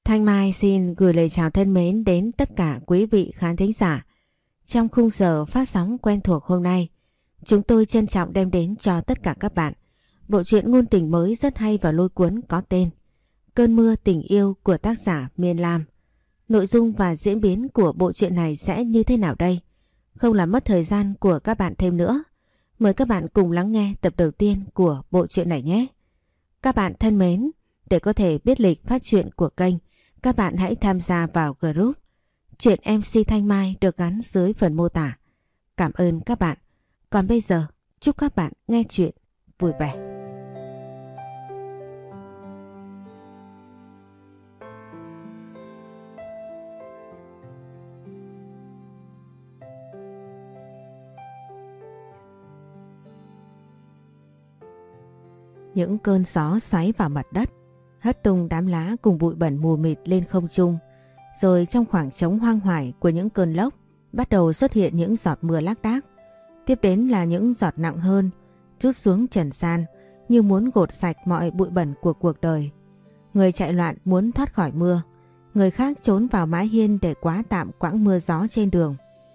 Thanh Mai xin gửi lời chào thân mến đến tất cả quý vị khán thính giả. Trong khung giờ phát sóng quen thuộc hôm nay, chúng tôi trân trọng đem đến cho tất cả các bạn bộ truyện ngôn tình mới rất hay và lôi cuốn có tên Cơn mưa tình yêu của tác giả Miên Lam. Nội dung và diễn biến của bộ truyện này sẽ như thế nào đây? Không làm mất thời gian của các bạn thêm nữa. Mời các bạn cùng lắng nghe tập đầu tiên của bộ truyện này nhé. Các bạn thân mến, để có thể biết lịch phát truyện của kênh, các bạn hãy tham gia vào group Truyện MC Thanh Mai được gắn dưới phần mô tả. Cảm ơn các bạn. Còn bây giờ, chúc các bạn nghe truyện vui vẻ. Những cơn gió xoáy vào mặt đất, hất tung đám lá cùng bụi bẩn mù mịt lên không trung. Rồi trong khoảng trống hoang hoải của những cơn lốc bắt đầu xuất hiện những giọt mưa lác đác. Tiếp đến là những giọt nặng hơn trút xuống trần gian như muốn gột sạch mọi bụi bẩn của cuộc đời. Người chạy loạn muốn thoát khỏi mưa, người khác trốn vào mái hiên để quá tạm quãng mưa gió trên đường.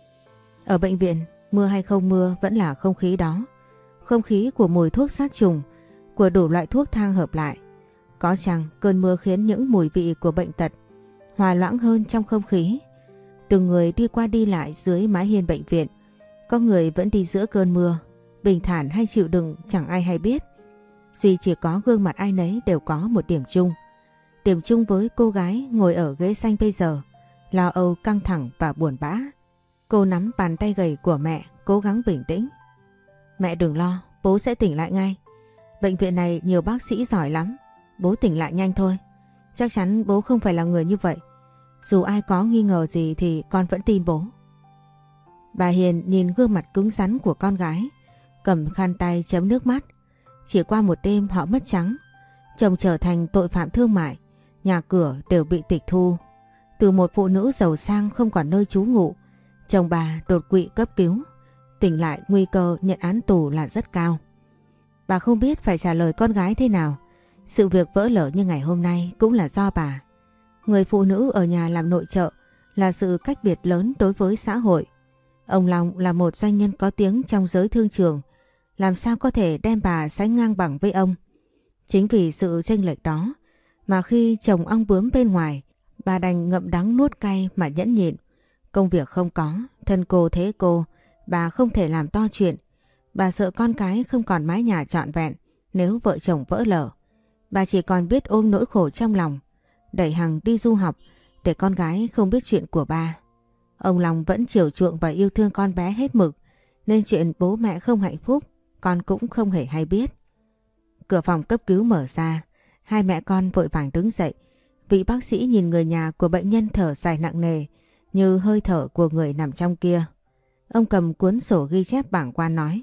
Ở bệnh viện, mưa hay không mưa vẫn là không khí đó. Không khí của mùi thuốc sát trùng, của đủ loại thuốc thang hợp lại. Có chăng cơn mưa khiến những mùi vị của bệnh tật hòa loãng hơn trong không khí. Từng người đi qua đi lại dưới mái hiên bệnh viện. Có người vẫn đi giữa cơn mưa, bình thản hay chịu đựng chẳng ai hay biết. Duy chỉ có gương mặt ai nấy đều có một điểm chung. Điểm chung với cô gái ngồi ở ghế xanh bây giờ, lo âu, căng thẳng và buồn bã. Cô nắm bàn tay gầy của mẹ, cố gắng bình tĩnh. Mẹ đừng lo, bố sẽ tỉnh lại ngay. Bệnh viện này nhiều bác sĩ giỏi lắm, bố tỉnh lại nhanh thôi. Chắc chắn bố không phải là người như vậy. Dù ai có nghi ngờ gì thì con vẫn tin bố. Bà Hiền nhìn gương mặt cứng rắn của con gái, cầm khăn tay chấm nước mắt. Chỉ qua một đêm họ mất trắng. Chồng trở thành tội phạm thương mại, nhà cửa đều bị tịch thu. Từ một phụ nữ giàu sang không còn nơi trú ngụ, chồng bà đột quỵ cấp cứu. Tỉnh lại nguy cơ nhận án tù là rất cao. Bà không biết phải trả lời con gái thế nào. Sự việc vỡ lở như ngày hôm nay cũng là do bà. Người phụ nữ ở nhà làm nội trợ là sự cách biệt lớn đối với xã hội. Ông Long là một doanh nhân có tiếng trong giới thương trường, làm sao có thể đem bà sánh ngang bằng với ông. Chính vì sự chênh lệch đó mà khi chồng ong bướm bên ngoài, bà đành ngậm đắng nuốt cay mà nhẫn nhịn. Công việc không có, thân cô thế cô, bà không thể làm to chuyện. Bà sợ con cái không còn mái nhà trọn vẹn nếu vợ chồng vỡ lở. Bà chỉ còn biết ôm nỗi khổ trong lòng, đẩy Hằng đi du học để con gái không biết chuyện của ba. Ông Long vẫn chiều chuộng và yêu thương con bé hết mực, nên chuyện bố mẹ không hạnh phúc, con cũng không hề hay biết. Cửa phòng cấp cứu mở ra, hai mẹ con vội vàng đứng dậy. Vị bác sĩ nhìn người nhà của bệnh nhân thở dài nặng nề, như hơi thở của người nằm trong kia. Ông cầm cuốn sổ ghi chép bảng quan nói: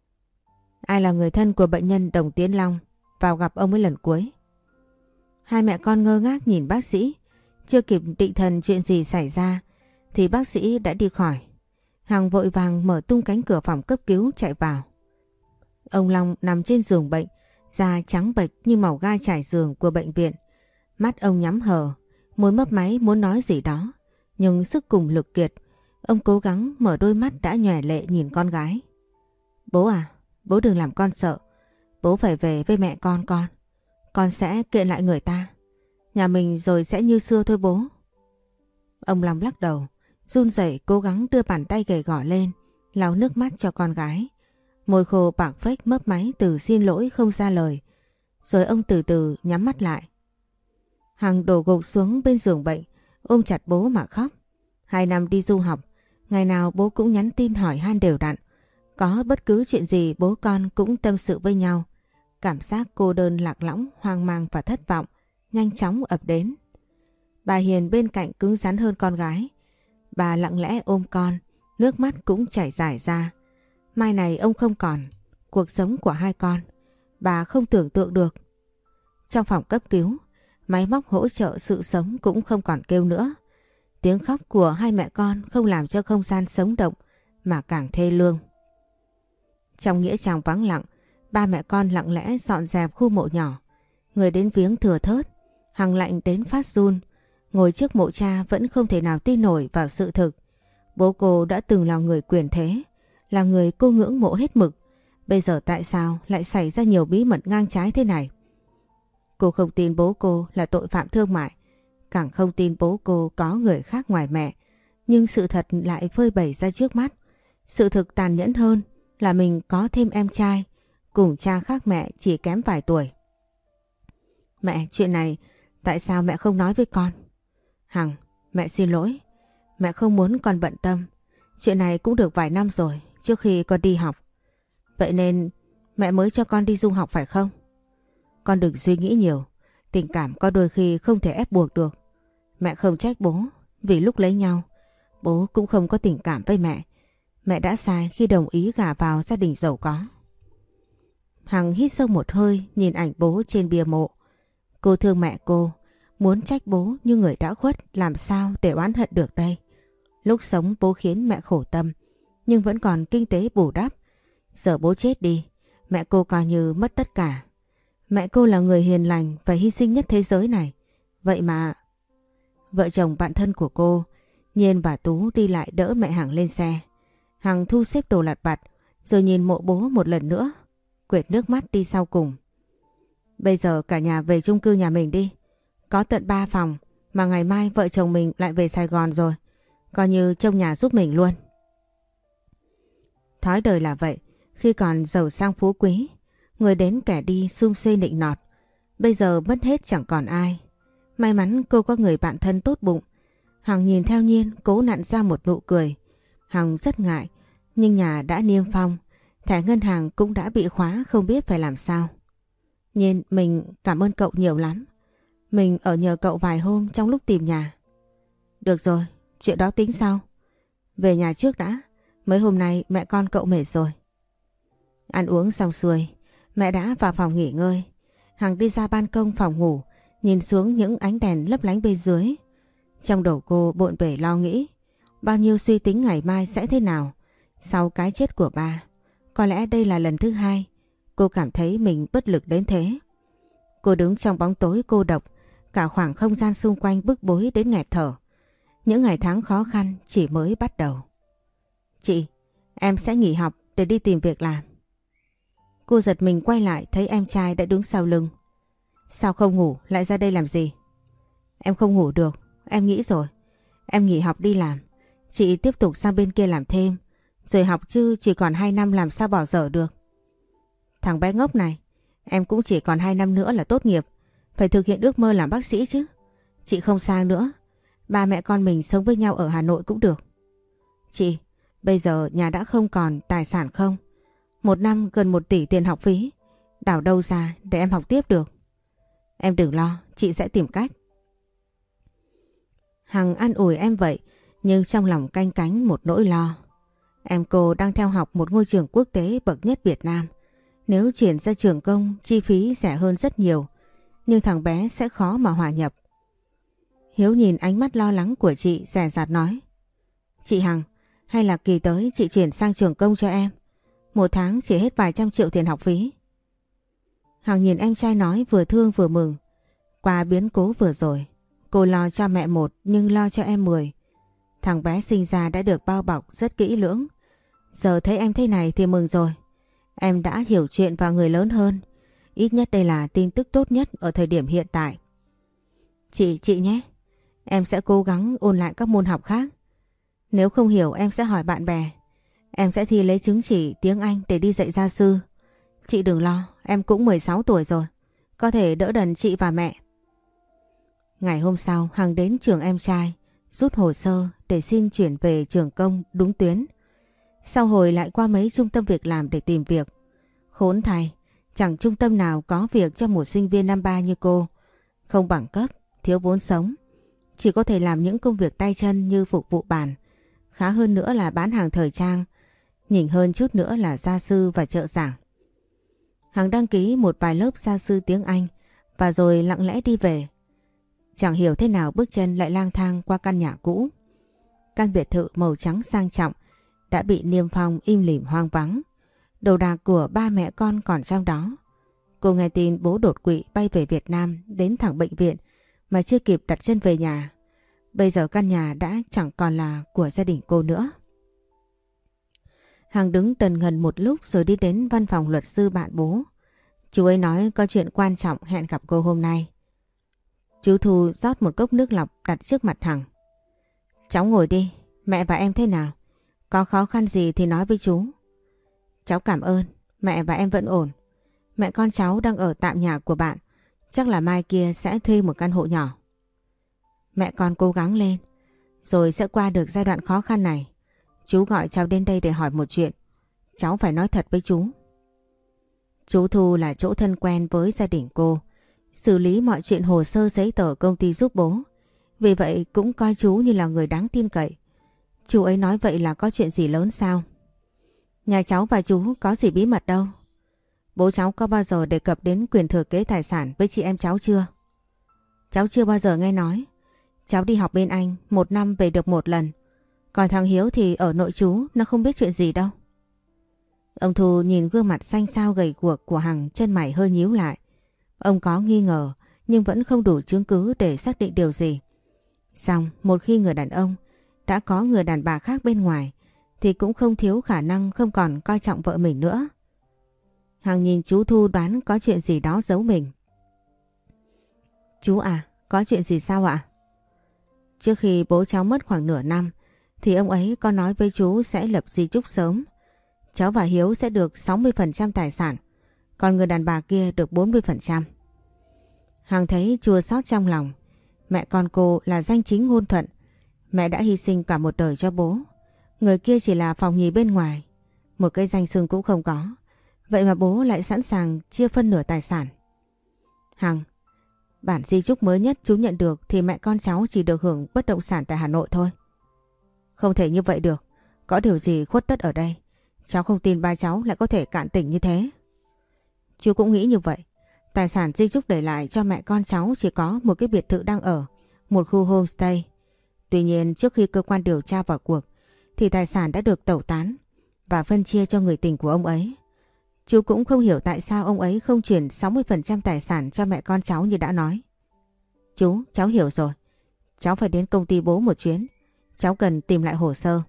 Ai là người thân của bệnh nhân Đồng Tiến Long vào gặp ông ấy lần cuối? Hai mẹ con ngơ ngác nhìn bác sĩ. Chưa kịp định thần chuyện gì xảy ra thì bác sĩ đã đi khỏi. Hằng vội vàng mở tung cánh cửa phòng cấp cứu chạy vào. Ông Long nằm trên giường bệnh, da trắng bệch như màu ga trải giường của bệnh viện. Mắt ông nhắm hờ, môi mấp máy muốn nói gì đó, nhưng sức cùng lực kiệt. Ông cố gắng mở đôi mắt đã nhòe lệ nhìn con gái. Bố à, bố đừng làm con sợ. Bố phải về với mẹ con. Con sẽ kiện lại người ta. Nhà mình rồi sẽ như xưa thôi bố. Ông Long lắc đầu, run rẩy cố gắng đưa bàn tay gầy gò lên, lau nước mắt cho con gái. Môi khô bạc phách mấp máy từ xin lỗi không ra lời. Rồi ông từ từ nhắm mắt lại. Hằng đổ gục xuống bên giường bệnh, ôm chặt bố mà khóc. 2 năm đi du học, ngày nào bố cũng nhắn tin hỏi han đều đặn. Có bất cứ chuyện gì bố con cũng tâm sự với nhau. Cảm giác cô đơn lạc lõng, hoang mang và thất vọng nhanh chóng ập đến. Bà Hiền bên cạnh cứng rắn hơn con gái. Bà lặng lẽ ôm con, nước mắt cũng chảy rải ra. Mai này ông không còn, cuộc sống của hai con, bà không tưởng tượng được. Trong phòng cấp cứu, máy móc hỗ trợ sự sống cũng không còn kêu nữa. Tiếng khóc của hai mẹ con không làm cho không gian sống động mà càng thê lương. Trong nghĩa trang vắng lặng, ba mẹ con lặng lẽ dọn dẹp khu mộ nhỏ. Người đến viếng thừa thớt, Hằng lạnh đến phát run. Ngồi trước mộ cha vẫn không thể nào tin nổi vào sự thực. Bố cô đã từng là người quyền thế, là người cô ngưỡng mộ hết mực. Bây giờ tại sao lại xảy ra nhiều bí mật ngang trái thế này? Cô không tin bố cô là tội phạm thương mại, càng không tin bố cô có người khác ngoài mẹ. Nhưng sự thật lại phơi bày ra trước mắt. Sự thực tàn nhẫn hơn là mình có thêm em trai, cùng cha khác mẹ chỉ kém vài tuổi. Mẹ, chuyện này tại sao mẹ không nói với con? Hằng, mẹ xin lỗi. Mẹ không muốn con bận tâm. Chuyện này cũng được vài năm rồi trước khi con đi học. Vậy nên mẹ mới cho con đi du học phải không? Con đừng suy nghĩ nhiều. Tình cảm có đôi khi không thể ép buộc được. Mẹ không trách bố, vì lúc lấy nhau bố cũng không có tình cảm với mẹ. Mẹ đã sai khi đồng ý gả vào gia đình giàu có. Hằng hít sâu một hơi nhìn ảnh bố trên bia mộ. Cô thương mẹ cô, muốn trách bố như người đã khuất, làm sao để oán hận được đây. Lúc sống bố khiến mẹ khổ tâm, nhưng vẫn còn kinh tế bù đắp. Giờ bố chết đi, mẹ cô coi như mất tất cả. Mẹ cô là người hiền lành và hy sinh nhất thế giới này. Vậy mà... Vợ chồng bạn thân của cô, Nhiên và Tú đi lại đỡ mẹ Hằng lên xe. Hằng thu xếp đồ lặt vặt rồi nhìn mộ bố một lần nữa, quệt nước mắt đi sau cùng. Bây giờ cả nhà về chung cư nhà mình đi. Có tận 3 phòng mà ngày mai vợ chồng mình lại về Sài Gòn rồi. Coi như trông nhà giúp mình luôn. Thói đời là vậy, khi còn giàu sang phú quý, người đến kẻ đi sum suê nịnh nọt. Bây giờ mất hết chẳng còn ai. May mắn cô có người bạn thân tốt bụng. Hằng nhìn theo Nhiên cố nặn ra một nụ cười. Hằng rất ngại, nhưng nhà đã niêm phong, thẻ ngân hàng cũng đã bị khóa, không biết phải làm sao. Nhiên, mình cảm ơn cậu nhiều lắm. Mình ở nhờ cậu vài hôm trong lúc tìm nhà. Được rồi, chuyện đó tính sau. Về nhà trước đã, mấy hôm nay mẹ con cậu mệt rồi. Ăn uống xong xuôi, mẹ đã vào phòng nghỉ ngơi. Hằng đi ra ban công phòng ngủ, nhìn xuống những ánh đèn lấp lánh bên dưới. Trong đầu cô bộn bề lo nghĩ, bao nhiêu suy tính ngày mai sẽ thế nào. Sau cái chết của ba, có lẽ đây là lần thứ hai cô cảm thấy mình bất lực đến thế. Cô đứng trong bóng tối cô độc, cả khoảng không gian xung quanh bức bối đến nghẹt thở. Những ngày tháng khó khăn chỉ mới bắt đầu. Chị, em sẽ nghỉ học để đi tìm việc làm. Cô giật mình quay lại thấy em trai đã đứng sau lưng. Sao không ngủ lại ra đây làm gì? Em không ngủ được, em nghĩ rồi. Em nghỉ học đi làm. Chị tiếp tục sang bên kia làm thêm. Rồi học chứ chỉ còn 2 năm làm sao bỏ dở được. Thằng bé ngốc này, em cũng chỉ còn 2 năm nữa là tốt nghiệp. Phải thực hiện ước mơ làm bác sĩ chứ. Chị không sang nữa. Ba mẹ con mình sống với nhau ở Hà Nội cũng được. Chị, bây giờ nhà đã không còn tài sản không? 1 năm gần 1 tỷ tiền học phí. Đảo đâu ra để em học tiếp được? Em đừng lo, chị sẽ tìm cách. Hằng an ủi em vậy, nhưng trong lòng canh cánh một nỗi lo. Em cô đang theo học một ngôi trường quốc tế bậc nhất Việt Nam. Nếu chuyển ra trường công, chi phí rẻ hơn rất nhiều. Nhưng thằng bé sẽ khó mà hòa nhập. Hiếu nhìn ánh mắt lo lắng của chị, dè dặt nói. Chị Hằng, hay là kỳ tới chị chuyển sang trường công cho em. 1 tháng chỉ hết vài trăm triệu tiền học phí. Hằng nhìn em trai nói vừa thương vừa mừng. Qua biến cố vừa rồi, cô lo cho mẹ 1 nhưng lo cho em 10. Thằng bé sinh ra đã được bao bọc rất kỹ lưỡng. Giờ thấy em thế này thì mừng rồi. Em đã hiểu chuyện và người lớn hơn. Ít nhất đây là tin tức tốt nhất ở thời điểm hiện tại. Chị nhé. Em sẽ cố gắng ôn lại các môn học khác. Nếu không hiểu em sẽ hỏi bạn bè. Em sẽ thi lấy chứng chỉ tiếng Anh để đi dạy gia sư. Chị đừng lo, em cũng 16 tuổi rồi. Có thể đỡ đần chị và mẹ. Ngày hôm sau, Hằng đến trường em trai, rút hồ sơ để xin chuyển về trường công đúng tuyến. Sau hồi lại qua mấy trung tâm việc làm để tìm việc. Khốn thay, chẳng trung tâm nào có việc cho một sinh viên năm 3 như cô. Không bằng cấp, thiếu vốn sống. Chỉ có thể làm những công việc tay chân như phục vụ bàn. Khá hơn nữa là bán hàng thời trang. Nhỉnh hơn chút nữa là gia sư và trợ giảng. Hằng đăng ký một vài lớp gia sư tiếng Anh và rồi lặng lẽ đi về. Chẳng hiểu thế nào bước chân lại lang thang qua căn nhà cũ. Căn biệt thự màu trắng sang trọng đã bị niêm phong im lìm hoang vắng. Đồ đạc của ba mẹ con còn trong đó. Cô nghe tin bố đột quỵ bay về Việt Nam đến thẳng bệnh viện mà chưa kịp đặt chân về nhà. Bây giờ căn nhà đã chẳng còn là của gia đình cô nữa. Hằng đứng tần ngần một lúc rồi đi đến văn phòng luật sư bạn bố. Chú ấy nói có chuyện quan trọng hẹn gặp cô hôm nay. Chú Thu rót một cốc nước lọc đặt trước mặt Hằng. Cháu ngồi đi, mẹ và em thế nào? Có khó khăn gì thì nói với chú. Cháu cảm ơn, mẹ và em vẫn ổn. Mẹ con cháu đang ở tạm nhà của bạn. Chắc là mai kia sẽ thuê một căn hộ nhỏ. Mẹ con cố gắng lên, rồi sẽ qua được giai đoạn khó khăn này. Chú gọi cháu đến đây để hỏi một chuyện. Cháu phải nói thật với chú. Chú Thu là chỗ thân quen với gia đình cô, xử lý mọi chuyện hồ sơ giấy tờ công ty giúp bố. Vì vậy cũng coi chú như là người đáng tin cậy. Chú ấy nói vậy là có chuyện gì lớn sao? Nhà cháu và chú có gì bí mật đâu. Bố cháu có bao giờ đề cập đến quyền thừa kế tài sản với chị em cháu chưa? Cháu chưa bao giờ nghe nói. Cháu đi học bên Anh 1 năm về được 1 lần. Còn thằng Hiếu thì ở nội trú, nó không biết chuyện gì đâu. Ông Thu nhìn gương mặt xanh xao gầy guộc của Hằng, chân mày hơi nhíu lại. Ông có nghi ngờ nhưng vẫn không đủ chứng cứ để xác định điều gì. Xong một khi người đàn ông đã có người đàn bà khác bên ngoài thì cũng không thiếu khả năng không còn coi trọng vợ mình nữa. Hằng nhìn chú Thu đoán có chuyện gì đó giấu mình. Chú à, có chuyện gì sao ạ? Trước khi bố cháu mất khoảng nửa năm thì ông ấy có nói với chú sẽ lập di chúc sớm. Cháu và Hiếu sẽ được 60% tài sản, còn người đàn bà kia được 40%. Hằng thấy chua xót trong lòng. Mẹ con cô là danh chính ngôn thuận. Mẹ đã hy sinh cả một đời cho bố. Người kia chỉ là phòng nhì bên ngoài, một cái danh xưng cũng không có. Vậy mà bố lại sẵn sàng chia phân nửa tài sản. Hằng, bản di chúc mới nhất chú nhận được thì mẹ con cháu chỉ được hưởng bất động sản tại Hà Nội thôi. Không thể như vậy được. Có điều gì khuất tất ở đây. Cháu không tin ba cháu lại có thể cạn tỉnh như thế. Chú cũng nghĩ như vậy. Tài sản di chúc để lại cho mẹ con cháu chỉ có một cái biệt thự đang ở, một khu homestay. Tuy nhiên trước khi cơ quan điều tra vào cuộc thì tài sản đã được tẩu tán và phân chia cho người tình của ông ấy. Chú cũng không hiểu tại sao ông ấy không chuyển 60% tài sản cho mẹ con cháu như đã nói. Chú, cháu hiểu rồi. Cháu phải đến công ty bố một chuyến. Cháu cần tìm lại hồ sơ.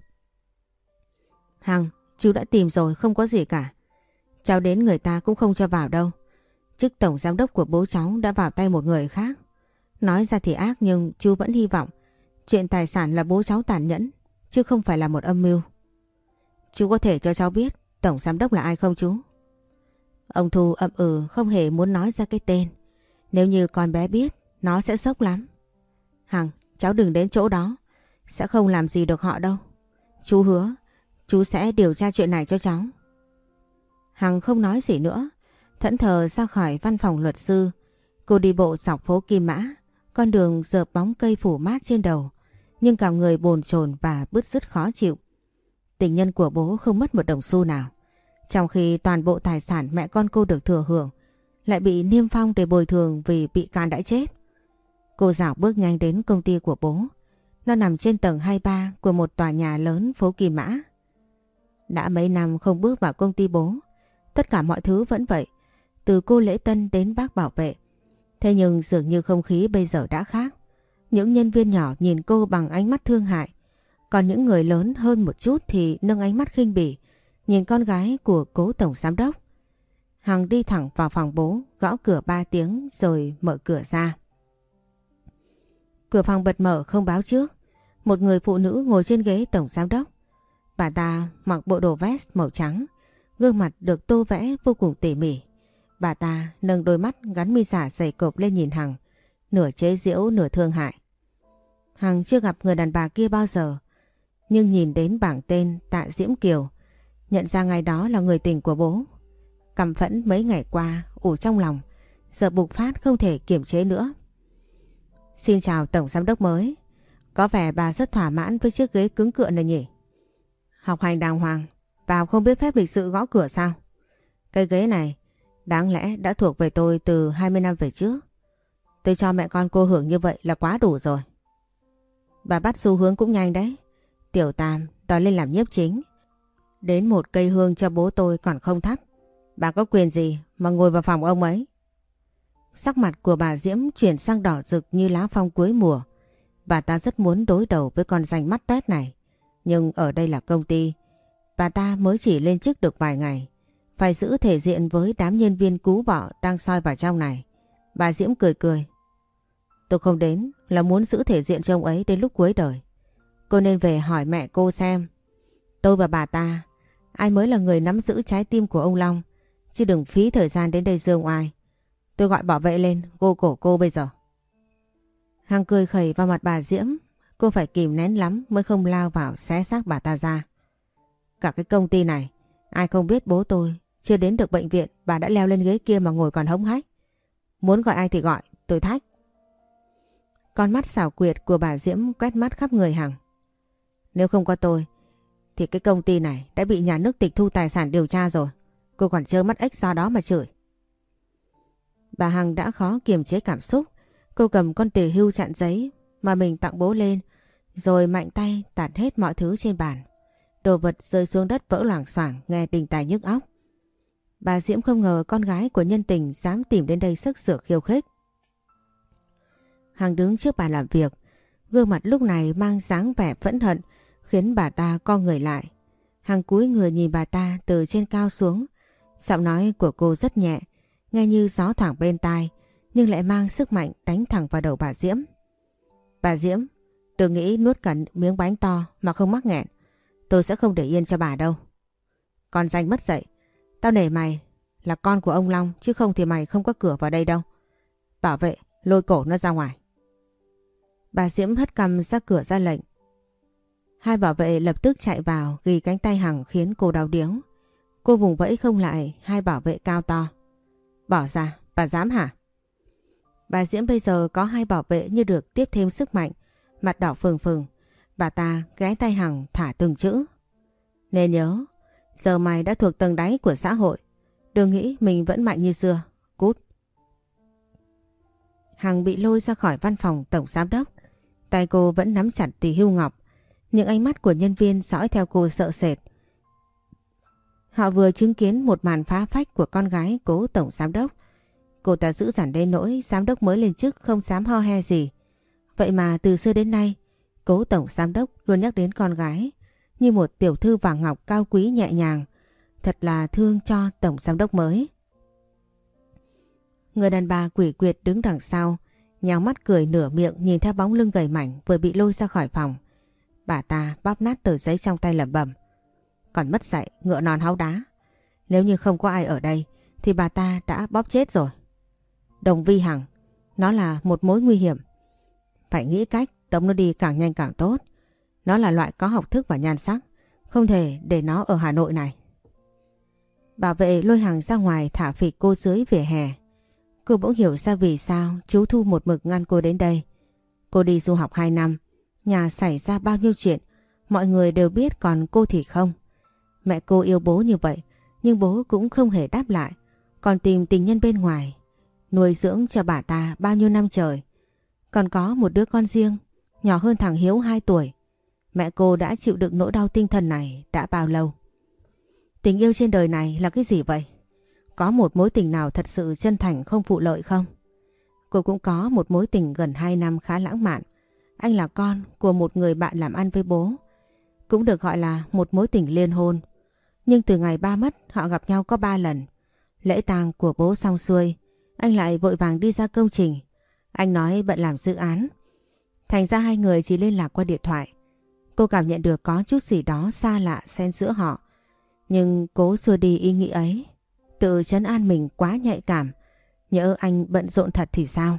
Hằng, chú đã tìm rồi, không có gì cả. Cháu đến người ta cũng không cho vào đâu. Chức tổng giám đốc của bố cháu đã vào tay một người khác. Nói ra thì ác nhưng chú vẫn hy vọng chuyện tài sản là bố cháu tàn nhẫn, chứ không phải là một âm mưu. Chú có thể cho cháu biết tổng giám đốc là ai không chú? Ông Thu ậm ừ không hề muốn nói ra cái tên. Nếu như con bé biết, nó sẽ sốc lắm. Hằng, cháu đừng đến chỗ đó. Sẽ không làm gì được họ đâu. Chú hứa, chú sẽ điều tra chuyện này cho cháu. Hằng không nói gì nữa. Thẫn thờ ra khỏi văn phòng luật sư. Cô đi bộ dọc phố Kim Mã. Con đường rợp bóng cây phủ mát trên đầu. Nhưng cả người bồn chồn và bứt rứt khó chịu. Tình nhân của bố không mất một đồng xu nào. Trong khi toàn bộ tài sản mẹ con cô được thừa hưởng lại bị niêm phong để bồi thường vì bị can đã chết. Cô dạo bước nhanh đến công ty của bố. Nó nằm trên tầng 23 của một tòa nhà lớn phố Kim Mã. Đã mấy năm không bước vào công ty bố. Tất cả mọi thứ vẫn vậy. Từ cô lễ tân đến bác bảo vệ. Thế nhưng dường như không khí bây giờ đã khác. Những nhân viên nhỏ nhìn cô bằng ánh mắt thương hại. Còn những người lớn hơn một chút thì nâng ánh mắt khinh bỉ nhìn con gái của cố tổng giám đốc. Hằng đi thẳng vào phòng bố, gõ cửa 3 tiếng rồi mở cửa ra. Cửa phòng bật mở không báo trước. Một người phụ nữ ngồi trên ghế tổng giám đốc. Bà ta mặc bộ đồ vest màu trắng, gương mặt được tô vẽ vô cùng tỉ mỉ. Bà ta nâng đôi mắt gắn mi giả dày cộp lên nhìn Hằng, nửa chế giễu nửa thương hại. Hằng chưa gặp người đàn bà kia bao giờ, nhưng nhìn đến bảng tên Tạ Diễm Kiều, nhận ra ngày đó là người tình của bố. Căm phẫn mấy ngày qua ủ trong lòng, giờ bùng phát không thể kiềm chế nữa. Xin chào tổng giám đốc mới. Có vẻ bà rất thỏa mãn với chiếc ghế cứng cựa này nhỉ? Học hành đàng hoàng, vào không biết phép lịch sự gõ cửa sao? Cái ghế này đáng lẽ đã thuộc về tôi từ 20 năm về trước. Tôi cho mẹ con cô hưởng như vậy là quá đủ rồi. Bà bắt xu hướng cũng nhanh đấy. Tiểu Tam đòi lên làm nhiếp chính. Đến một cây hương cho bố tôi còn không thắp. Bà có quyền gì mà ngồi vào phòng ông ấy? Sắc mặt của bà Diễm chuyển sang đỏ rực như lá phong cuối mùa. Bà ta rất muốn đối đầu với con danh mắt tét này. Nhưng ở đây là công ty. Bà ta mới chỉ lên chức được vài ngày. Phải giữ thể diện với đám nhân viên cú bọ đang soi vào trong này. Bà Diễm cười cười. Tôi không đến là muốn giữ thể diện cho ông ấy đến lúc cuối đời. Cô nên về hỏi mẹ cô xem. Tôi và bà ta, ai mới là người nắm giữ trái tim của ông Long. Chứ đừng phí thời gian đến đây dương oai. Tôi gọi bảo vệ lên, gô cổ cô bây giờ. Hằng cười khẩy vào mặt bà Diễm. Cô phải kìm nén lắm mới không lao vào xé xác bà ta ra. Cả cái công ty này, ai không biết bố tôi chưa đến được bệnh viện, bà đã leo lên ghế kia mà ngồi còn hống hách. Muốn gọi ai thì gọi, tôi thách. Con mắt xảo quyệt của bà Diễm quét mắt khắp người Hằng. Nếu không có tôi thì cái công ty này đã bị nhà nước tịch thu tài sản điều tra rồi. Cô còn trơ mắt ếch do đó mà chửi. Bà Hằng đã khó kiềm chế cảm xúc. Cô cầm con tỉ hưu chặn giấy mà mình tặng bố lên, rồi mạnh tay tạt hết mọi thứ trên bàn. Đồ vật rơi xuống đất vỡ loảng xoảng, nghe đình tai nhức óc. Bà Diễm không ngờ con gái của nhân tình dám tìm đến đây sức sửa khiêu khích. Hằng đứng trước bàn làm việc, gương mặt lúc này mang dáng vẻ phẫn hận khiến bà ta co người lại. Hằng cúi người nhìn bà ta từ trên cao xuống. Giọng nói của cô rất nhẹ, nghe như gió thoảng bên tai, nhưng lại mang sức mạnh đánh thẳng vào đầu bà Diễm. Bà Diễm, đừng nghĩ nuốt cả miếng bánh to mà không mắc nghẹn. Tôi sẽ không để yên cho bà đâu. Con danh mất dạy. Tao nể mày là con của ông Long, chứ không thì mày không có cửa vào đây đâu. Bảo vệ, lôi cổ nó ra ngoài. Bà Diễm hất cằm ra cửa ra lệnh. Hai bảo vệ lập tức chạy vào ghi cánh tay Hằng khiến cô đau điếng. Cô vùng vẫy không lại hai bảo vệ cao to. Bỏ ra, bà dám hả? Bà Diễm bây giờ có hai bảo vệ như được tiếp thêm sức mạnh, mặt đỏ phừng phừng. Bà ta ghé tay Hằng thả từng chữ. Nên nhớ, giờ mày đã thuộc tầng đáy của xã hội. Đừng nghĩ mình vẫn mạnh như xưa. Cút. Hằng bị lôi ra khỏi văn phòng tổng giám đốc. Tay cô vẫn nắm chặt tỉ hưu ngọc. Những ánh mắt của nhân viên dõi theo cô sợ sệt. Họ vừa chứng kiến một màn phá phách của con gái cố tổng giám đốc. Cô ta dữ dằn đến nỗi giám đốc mới lên chức không dám ho he gì. Vậy mà từ xưa đến nay, cố tổng giám đốc luôn nhắc đến con gái như một tiểu thư vàng ngọc cao quý nhẹ nhàng. Thật là thương cho tổng giám đốc mới. Người đàn bà quỷ quyệt đứng đằng sau, nhào mắt cười nửa miệng nhìn theo bóng lưng gầy mảnh vừa bị lôi ra khỏi phòng. Bà ta bóp nát tờ giấy trong tay lẩm bẩm. Còn mất dạy, ngựa non háu đá. Nếu như không có ai ở đây thì bà ta đã bóp chết rồi. Đồng Vi Hằng, nó là một mối nguy hiểm. Phải nghĩ cách tống nó đi càng nhanh càng tốt. Nó là loại có học thức và nhan sắc. Không thể để nó ở Hà Nội này. Bảo vệ lôi Hằng ra ngoài thả phịch cô dưới vỉa hè. Cô bỗng hiểu ra vì sao chú Thu một mực ngăn cô đến đây. Cô đi du học 2 năm. Nhà xảy ra bao nhiêu chuyện. Mọi người đều biết còn cô thì không. Mẹ cô yêu bố như vậy. Nhưng bố cũng không hề đáp lại. Còn tìm tình nhân bên ngoài. Nuôi dưỡng cho bà ta bao nhiêu năm trời. Còn có một đứa con riêng. Nhỏ hơn thằng Hiếu 2 tuổi. Mẹ cô đã chịu đựng nỗi đau tinh thần này đã bao lâu? Tình yêu trên đời này là cái gì vậy? Có một mối tình nào thật sự chân thành không phụ lợi không? Cô cũng có một mối tình gần 2 năm khá lãng mạn. Anh là con của một người bạn làm ăn với bố. Cũng được gọi là một mối tình liên hôn. Nhưng từ ngày ba mất họ gặp nhau có 3 lần. Lễ tang của bố xong xuôi, anh lại vội vàng đi ra công trình. Anh nói bận làm dự án. Thành ra hai người chỉ liên lạc qua điện thoại. Cô cảm nhận được có chút gì đó xa lạ xen giữa họ. Nhưng cố xua đi ý nghĩ ấy. Tự trấn an mình quá nhạy cảm. Nhỡ anh bận rộn thật thì sao?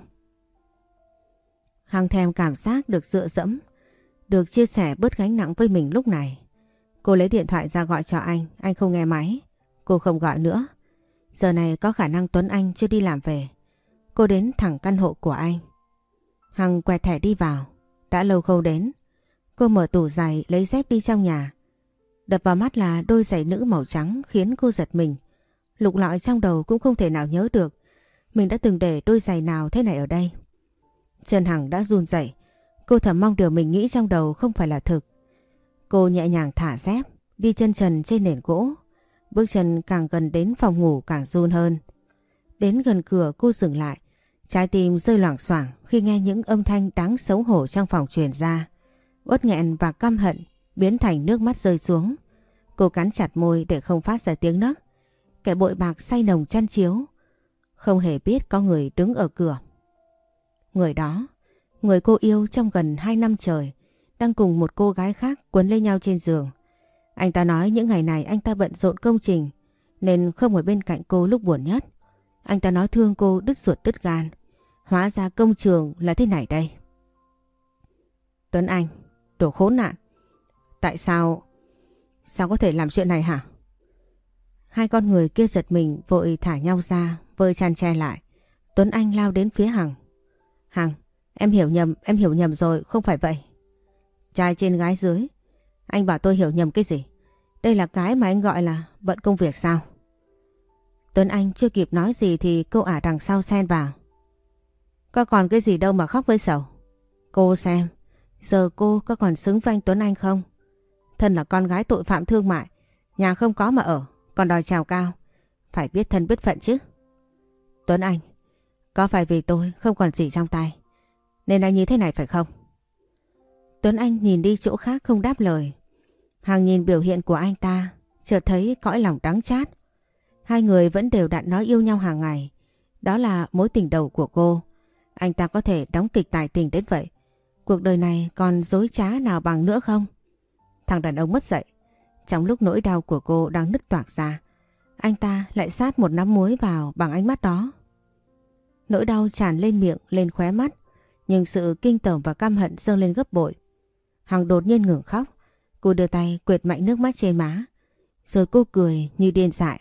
Hằng thèm cảm giác được dựa dẫm, được chia sẻ bớt gánh nặng với mình lúc này. Cô lấy điện thoại ra gọi cho anh không nghe máy. Cô không gọi nữa. Giờ này có khả năng Tuấn Anh chưa đi làm về. Cô đến thẳng căn hộ của anh. Hằng quẹt thẻ đi vào. Đã lâu không đến. Cô mở tủ giày lấy dép đi trong nhà. Đập vào mắt là đôi giày nữ màu trắng khiến cô giật mình. Lục lọi trong đầu cũng không thể nào nhớ được mình đã từng để đôi giày nào thế này ở đây. Chân Hằng đã run rẩy. Cô thầm mong điều mình nghĩ trong đầu không phải là thực. Cô nhẹ nhàng thả dép, đi chân trần trên nền gỗ. Bước chân càng gần đến phòng ngủ càng run hơn. Đến gần cửa cô dừng lại, Trái tim rơi loảng xoảng khi nghe những âm thanh đáng xấu hổ trong phòng truyền ra. Uất nghẹn và căm hận biến thành nước mắt rơi xuống. Cô cắn chặt môi để không phát ra tiếng nấc. Kẻ bội bạc say nồng chăn chiếu, không hề biết có người đứng ở cửa. Người đó, người cô yêu trong gần 2 năm trời, đang cùng một cô gái khác quấn lấy nhau trên giường. Anh ta nói những ngày này anh ta bận rộn công trình nên không ở bên cạnh cô lúc buồn nhất. Anh ta nói thương cô đứt ruột đứt gan. Hóa ra công trường là thế này đây. Tuấn Anh, đồ khốn nạn. Tại sao có thể làm chuyện này hả? Hai con người kia giật mình vội thả nhau ra, vơi chăn che lại. Tuấn Anh lao đến phía Hằng. Hằng, em hiểu nhầm rồi, không phải vậy. Trai trên gái dưới. Anh bảo tôi hiểu nhầm cái gì? Đây là cái mà anh gọi là bận công việc sao? Tuấn Anh chưa kịp nói gì thì cô ả đằng sau xen vào. Có còn cái gì đâu mà khóc với sầu. Cô xem, giờ cô có còn xứng với anh Tuấn Anh không? Thân là con gái tội phạm thương mại, nhà không có mà ở, còn đòi chào cao. Phải biết thân biết phận chứ. Tuấn Anh, có phải vì tôi không còn gì trong tay nên anh như thế này phải không? Tuấn Anh nhìn đi chỗ khác không đáp lời. Hằng nhìn biểu hiện của anh ta, chợt thấy cõi lòng đắng chát. Hai người vẫn đều đặn nói yêu nhau hàng ngày. Đó là mối tình đầu của cô. Anh ta có thể đóng kịch tài tình đến vậy. Cuộc đời này còn dối trá nào bằng nữa không? Thằng đàn ông mất dạy. Trong lúc nỗi đau của cô đang nứt toạc ra, anh ta lại sát một nắm muối vào bằng ánh mắt đó. Nỗi đau tràn lên miệng, lên khóe mắt, nhưng sự kinh tởm và căm hận dâng lên gấp bội. Hằng đột nhiên ngừng khóc. Cô đưa tay quệt mạnh nước mắt trên má. Rồi cô cười như điên dại.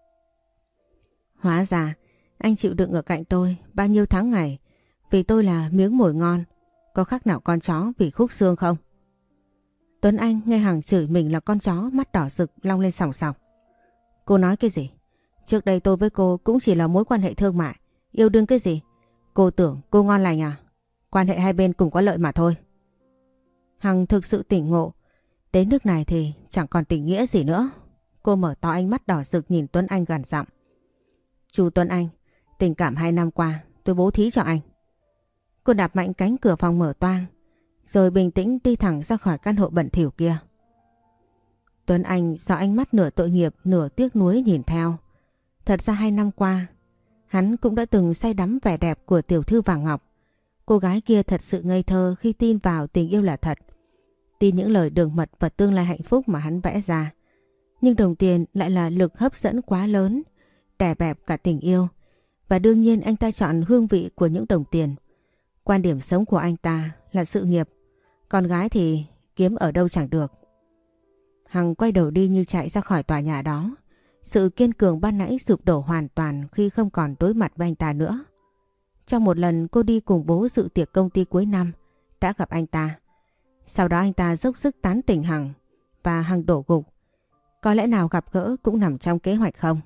Hóa ra anh chịu đựng ở cạnh tôi bao nhiêu tháng ngày vì tôi là miếng mồi ngon. Có khác nào con chó vì khúc xương không? Tuấn Anh nghe Hằng chửi mình là con chó, mắt đỏ rực long lên sòng sọc. Cô nói cái gì? Trước đây tôi với cô cũng chỉ là mối quan hệ thương mại. Yêu đương cái gì? Cô tưởng cô ngon lành à? Quan hệ hai bên cùng có lợi mà thôi. Hằng thực sự tỉnh ngộ. Đến nước này thì chẳng còn tình nghĩa gì nữa. Cô mở to ánh mắt đỏ rực nhìn Tuấn Anh gằn giọng. Chú Tuấn Anh, tình cảm 2 năm qua tôi bố thí cho anh. Cô đạp mạnh cánh cửa phòng mở toang, rồi bình tĩnh đi thẳng ra khỏi căn hộ bẩn thỉu kia. Tuấn Anh do ánh mắt nửa tội nghiệp nửa tiếc nuối nhìn theo. Thật ra 2 năm qua, hắn cũng đã từng say đắm vẻ đẹp của tiểu thư Vàng Ngọc. Cô gái kia thật sự ngây thơ khi tin vào tình yêu là thật. Tin những lời đường mật và tương lai hạnh phúc mà hắn vẽ ra. Nhưng đồng tiền lại là lực hấp dẫn quá lớn, đè bẹp cả tình yêu. Và đương nhiên anh ta chọn hương vị của những đồng tiền. Quan điểm sống của anh ta là sự nghiệp. Con gái thì kiếm ở đâu chẳng được. Hằng quay đầu đi như chạy ra khỏi tòa nhà đó. Sự kiên cường ban nãy sụp đổ hoàn toàn khi không còn đối mặt với anh ta nữa. Trong một lần cô đi cùng bố dự tiệc công ty cuối năm, đã gặp anh ta. Sau đó anh ta dốc sức tán tỉnh Hằng và Hằng đổ gục. Có lẽ nào gặp gỡ cũng nằm trong kế hoạch không?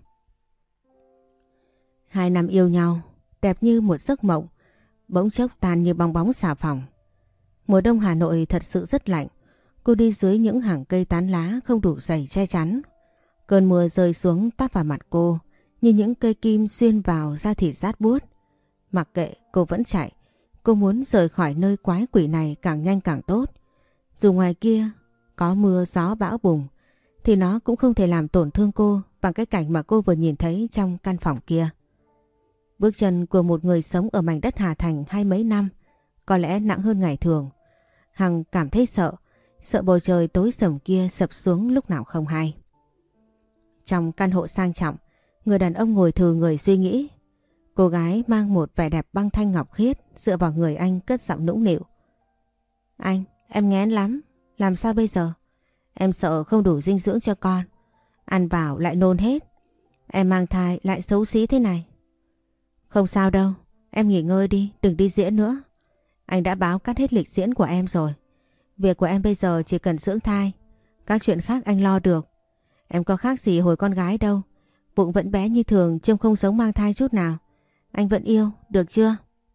2 năm yêu nhau, đẹp như một giấc mộng, bỗng chốc tan như bong bóng xà phòng. Mùa đông Hà Nội thật sự rất lạnh. Cô đi dưới những hàng cây tán lá không đủ dày che chắn. Cơn mưa rơi xuống táp vào mặt cô như những cây kim xuyên vào da thịt rát buốt. Mặc kệ, cô vẫn chạy. Cô muốn rời khỏi nơi quái quỷ này càng nhanh càng tốt. Dù ngoài kia có mưa gió bão bùng thì nó cũng không thể làm tổn thương cô bằng cái cảnh mà cô vừa nhìn thấy trong căn phòng kia. Bước chân của một người sống ở mảnh đất Hà Thành 20 mấy năm có lẽ nặng hơn ngày thường. Hằng cảm thấy sợ, sợ bầu trời tối sầm kia sập xuống lúc nào không hay. Trong căn hộ sang trọng, người đàn ông ngồi thừ người suy nghĩ. Cô gái mang một vẻ đẹp băng thanh ngọc khiết dựa vào người anh cất giọng nũng nịu. Anh, em nghén lắm, làm sao bây giờ? Em sợ không đủ dinh dưỡng cho con. Ăn vào lại nôn hết. Em mang thai lại xấu xí thế này. Không sao đâu, em nghỉ ngơi đi, đừng đi diễn nữa. Anh đã báo cắt hết lịch diễn của em rồi. Việc của em bây giờ chỉ cần dưỡng thai. Các chuyện khác anh lo được. Em có khác gì hồi con gái đâu. Bụng vẫn bé như thường, trông không giống mang thai chút nào. Anh vẫn yêu, được chưa?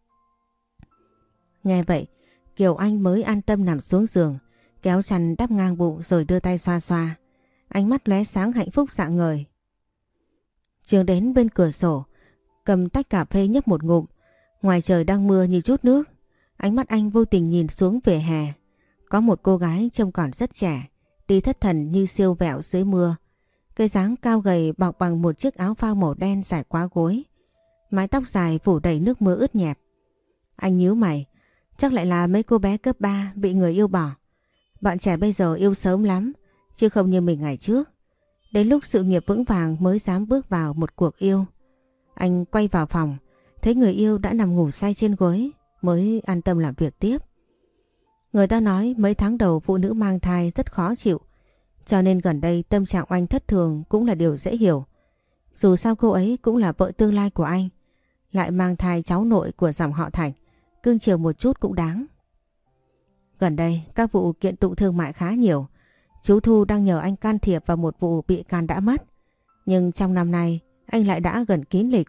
Nghe vậy, Kiều Anh mới an tâm nằm xuống giường, kéo chăn đắp ngang bụng rồi đưa tay xoa xoa. Ánh mắt lóe sáng hạnh phúc rạng ngời. Trường đến bên cửa sổ, cầm tách cà phê nhấp một ngụm. Ngoài trời đang mưa như chút nước, ánh mắt anh vô tình nhìn xuống vỉa hè. Có một cô gái trông còn rất trẻ, đi thất thần như siêu vẹo dưới mưa. Cái dáng cao gầy bọc bằng một chiếc áo phao màu đen dài quá gối. Mái tóc dài phủ đầy nước mưa ướt nhẹp. Anh nhíu mày, chắc lại là mấy cô bé cấp 3 bị người yêu bỏ. Bạn trẻ bây giờ yêu sớm lắm, chứ không như mình ngày trước. Đến lúc sự nghiệp vững vàng mới dám bước vào một cuộc yêu. Anh quay vào phòng, thấy người yêu đã nằm ngủ say trên gối, mới an tâm làm việc tiếp. Người ta nói mấy tháng đầu phụ nữ mang thai rất khó chịu, cho nên gần đây tâm trạng Oanh thất thường cũng là điều dễ hiểu. Dù sao cô ấy cũng là vợ tương lai của anh, lại mang thai cháu nội của dòng họ Thành, cưng chiều một chút cũng đáng. Gần đây các vụ kiện tụng thương mại khá nhiều. Chú Thu đang nhờ anh can thiệp vào một vụ bị can đã mất. Nhưng trong năm nay anh lại đã gần kín lịch.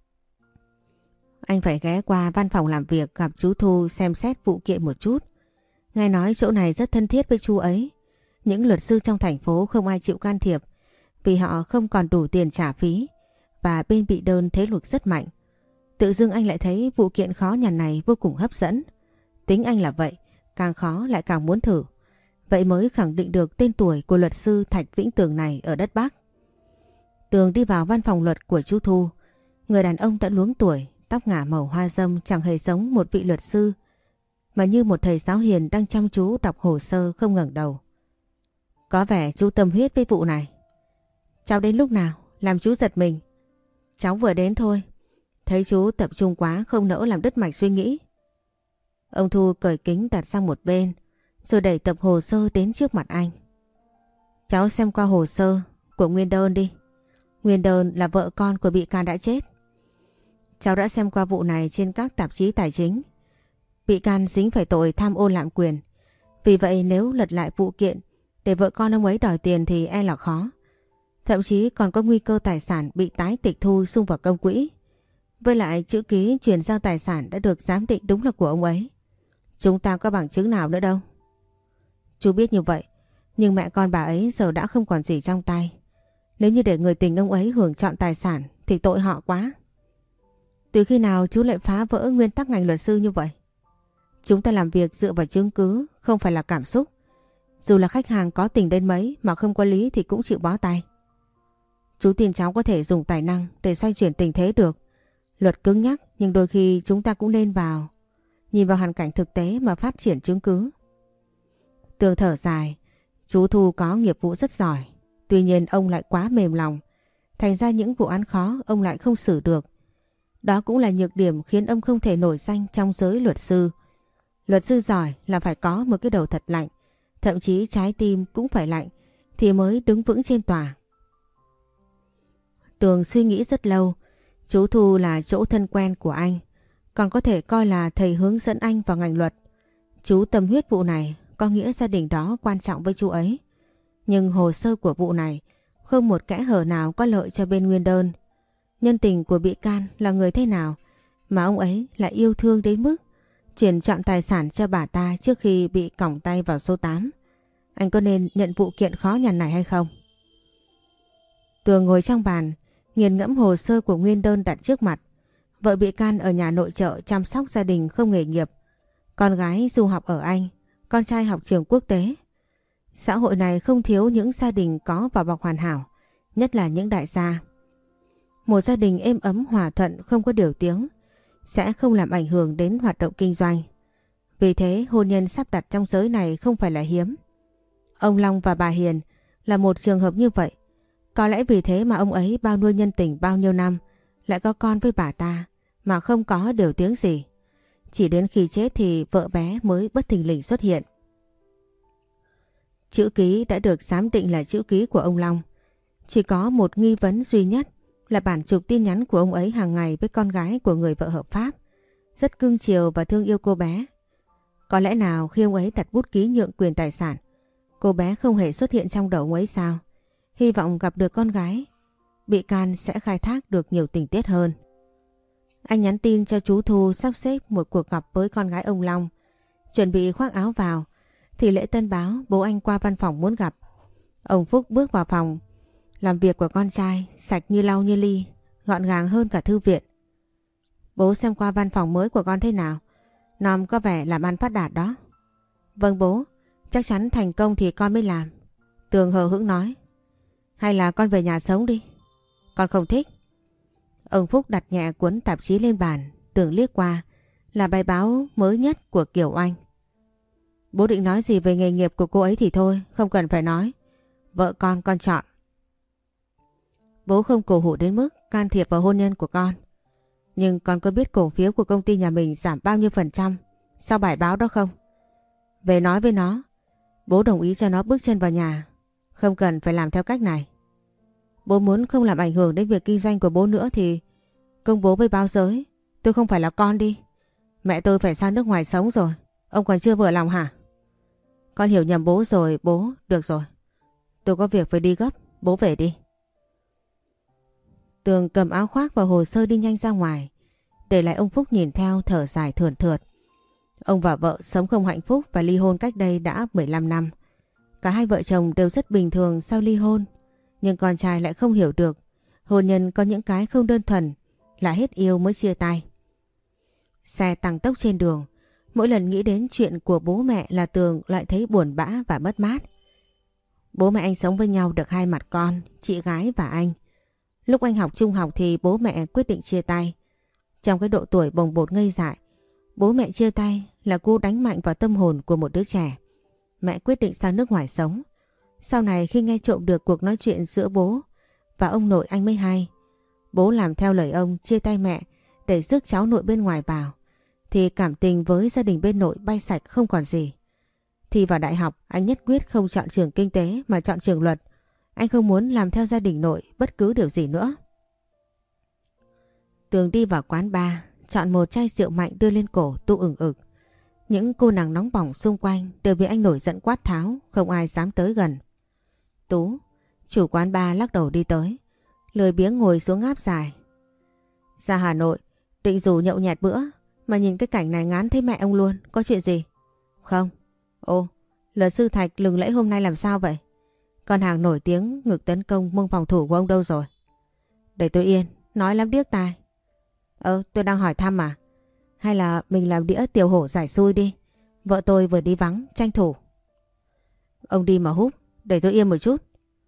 Anh phải ghé qua văn phòng làm việc gặp chú Thu xem xét vụ kiện một chút. Nghe nói chỗ này rất thân thiết với chú ấy. Những luật sư trong thành phố không ai chịu can thiệp vì họ không còn đủ tiền trả phí và bên bị đơn thế lực rất mạnh. Tự dưng anh lại thấy vụ kiện khó nhằn này vô cùng hấp dẫn. Tính anh là vậy, càng khó lại càng muốn thử. Vậy mới khẳng định được tên tuổi của luật sư Thạch Vĩnh Tường này ở đất Bắc. Tường đi vào văn phòng luật của chú Thu. Người đàn ông đã luống tuổi, tóc ngả màu hoa râm chẳng hề giống một vị luật sư, mà như một thầy giáo hiền đang chăm chú đọc hồ sơ không ngẩng đầu. Có vẻ chú tâm huyết với vụ này. Cháu đến lúc nào? Làm chú giật mình. Cháu vừa đến thôi. Thấy chú tập trung quá không nỡ làm đứt mạch suy nghĩ. Ông Thu cởi kính đặt sang một bên, rồi đẩy tập hồ sơ đến trước mặt anh. Cháu xem qua hồ sơ của Nguyên Đơn đi. Nguyên Đơn là vợ con của bị can đã chết. Cháu đã xem qua vụ này trên các tạp chí tài chính. Bị can dính phải tội tham ô lạm quyền. Vì vậy nếu lật lại vụ kiện để vợ con ông ấy đòi tiền thì e là khó. Thậm chí còn có nguy cơ tài sản bị tái tịch thu sung vào công quỹ. Với lại chữ ký chuyển giao tài sản đã được giám định đúng là của ông ấy. Chúng ta có bằng chứng nào nữa đâu. Chú biết như vậy, nhưng mẹ con bà ấy giờ đã không còn gì trong tay. Nếu như để người tình ông ấy hưởng trọn tài sản thì tội họ quá. Từ khi nào chú lại phá vỡ nguyên tắc ngành luật sư như vậy? Chúng ta làm việc dựa vào chứng cứ, không phải là cảm xúc. Dù là khách hàng có tình đến mấy mà không có lý thì cũng chịu bó tay. Chú tin cháu có thể dùng tài năng để xoay chuyển tình thế được. Luật cứng nhắc nhưng đôi khi chúng ta cũng nên nhìn vào hoàn cảnh thực tế mà phát triển chứng cứ. Tường thở dài, chú Thu có nghiệp vụ rất giỏi. Tuy nhiên ông lại quá mềm lòng. Thành ra những vụ án khó ông lại không xử được. Đó cũng là nhược điểm khiến ông không thể nổi danh trong giới luật sư. Luật sư giỏi là phải có một cái đầu thật lạnh, thậm chí trái tim cũng phải lạnh thì mới đứng vững trên tòa. Tường suy nghĩ rất lâu. Chú Thu là chỗ thân quen của anh, còn có thể coi là thầy hướng dẫn anh vào ngành luật. Chú tâm huyết vụ này có nghĩa gia đình đó quan trọng với chú ấy. Nhưng hồ sơ của vụ này không một kẽ hở nào có lợi cho bên Nguyên Đơn. Nhân tình của bị can là người thế nào mà ông ấy lại yêu thương đến mức chuyển trọn tài sản cho bà ta trước khi bị còng tay vào số 8. Anh có nên nhận vụ kiện khó nhằn này hay không? Tường ngồi trong bàn, nghiền ngẫm hồ sơ của Nguyên Đơn đặt trước mặt. Vợ bị can ở nhà nội trợ chăm sóc gia đình không nghề nghiệp. Con gái du học ở Anh, con trai học trường quốc tế. Xã hội này không thiếu những gia đình có vỏ bọc hoàn hảo, nhất là những đại gia. Một gia đình êm ấm hòa thuận không có điều tiếng sẽ không làm ảnh hưởng đến hoạt động kinh doanh. Vì thế hôn nhân sắp đặt trong giới này không phải là hiếm. Ông Long và bà Hiền là một trường hợp như vậy. Có lẽ vì thế mà ông ấy bao nuôi nhân tình bao nhiêu năm lại có con với bà ta mà không có điều tiếng gì. Chỉ đến khi chết thì vợ bé mới bất thình lình xuất hiện. Chữ ký đã được giám định là chữ ký của ông Long. Chỉ có một nghi vấn duy nhất là bản chụp tin nhắn của ông ấy hàng ngày với con gái của người vợ hợp pháp. Rất cưng chiều và thương yêu cô bé. Có lẽ nào khi ông ấy đặt bút ký nhượng quyền tài sản, cô bé không hề xuất hiện trong đầu ông ấy sao? Hy vọng gặp được con gái, bị can sẽ khai thác được nhiều tình tiết hơn. Anh nhắn tin cho chú Thu sắp xếp một cuộc gặp với con gái ông Long. Chuẩn bị khoác áo vào thì Lễ Tân báo bố anh qua văn phòng muốn gặp. Ông Phúc bước vào phòng làm việc của con trai, sạch như lau như ly, gọn gàng hơn cả thư viện. Bố xem qua văn phòng mới của con thế nào. Nom có vẻ làm ăn phát đạt đó. Vâng bố, chắc chắn thành công thì con mới làm. Tường hờ hững nói. Hay là con về nhà sống đi. Con không thích. Ông Phúc đặt nhẹ cuốn tạp chí lên bàn. Tường liếc qua là bài báo mới nhất của Kiều Anh. Bố định nói gì về nghề nghiệp của cô ấy thì thôi, không cần phải nói. Vợ con chọn. Bố không cổ hủ đến mức can thiệp vào hôn nhân của con. Nhưng con có biết cổ phiếu của công ty nhà mình giảm bao nhiêu % sau bài báo đó không? Về nói với nó, bố đồng ý cho nó bước chân vào nhà. Không cần phải làm theo cách này. Bố muốn không làm ảnh hưởng đến việc kinh doanh của bố nữa thì công bố với báo giới. Tôi không phải là con đi. Mẹ tôi phải sang nước ngoài sống rồi. Ông còn chưa vừa lòng hả? Con hiểu nhầm bố rồi bố. Được rồi. Tôi có việc phải đi gấp. Bố về đi. Tường cầm áo khoác và hồ sơ đi nhanh ra ngoài. Để lại ông Phúc nhìn theo thở dài thườn thượt. Ông và vợ sống không hạnh phúc và ly hôn cách đây đã 15 năm. Cả hai vợ chồng đều rất bình thường sau ly hôn. Nhưng con trai lại không hiểu được. Hôn nhân có những cái không đơn thuần là hết yêu mới chia tay. Xe tăng tốc trên đường. Mỗi lần nghĩ đến chuyện của bố mẹ là Tường lại thấy buồn bã và mất mát. Bố mẹ anh sống với nhau được 2 mặt con, chị gái và anh. Lúc anh học trung học thì bố mẹ quyết định chia tay. Trong cái độ tuổi bồng bột ngây dại, bố mẹ chia tay là cú đánh mạnh vào tâm hồn của một đứa trẻ. Mẹ quyết định sang nước ngoài sống. Sau này khi nghe trộm được cuộc nói chuyện giữa bố và ông nội anh mới hay. Bố làm theo lời ông chia tay mẹ để rước cháu nội bên ngoài vào. Thì cảm tình với gia đình bên nội bay sạch không còn gì. Thì vào đại học anh nhất quyết không chọn trường kinh tế mà chọn trường luật. Anh không muốn làm theo gia đình nội bất cứ điều gì nữa. Tường đi vào quán bar, chọn một chai rượu mạnh đưa lên cổ tu ửng ực. Những cô nàng nóng bỏng xung quanh đều bị anh nổi giận quát tháo, không ai dám tới gần. Tú, chủ quán bar lắc đầu đi tới, lười biếng ngồi xuống ngáp dài. Ra Hà Nội, định rủ nhậu nhẹt bữa, mà nhìn cái cảnh này ngán thấy mẹ ông luôn, có chuyện gì? Không. Ồ, luật sư Thạch lừng lẫy hôm nay làm sao vậy? Con hàng nổi tiếng ngực tấn công mông phòng thủ của ông đâu rồi? Để tôi yên, nói lắm điếc tai. Tôi đang hỏi thăm mà. Hay là mình làm đĩa tiểu hổ giải xui đi. Vợ tôi vừa đi vắng, tranh thủ. Ông đi mà húp, để tôi yên một chút.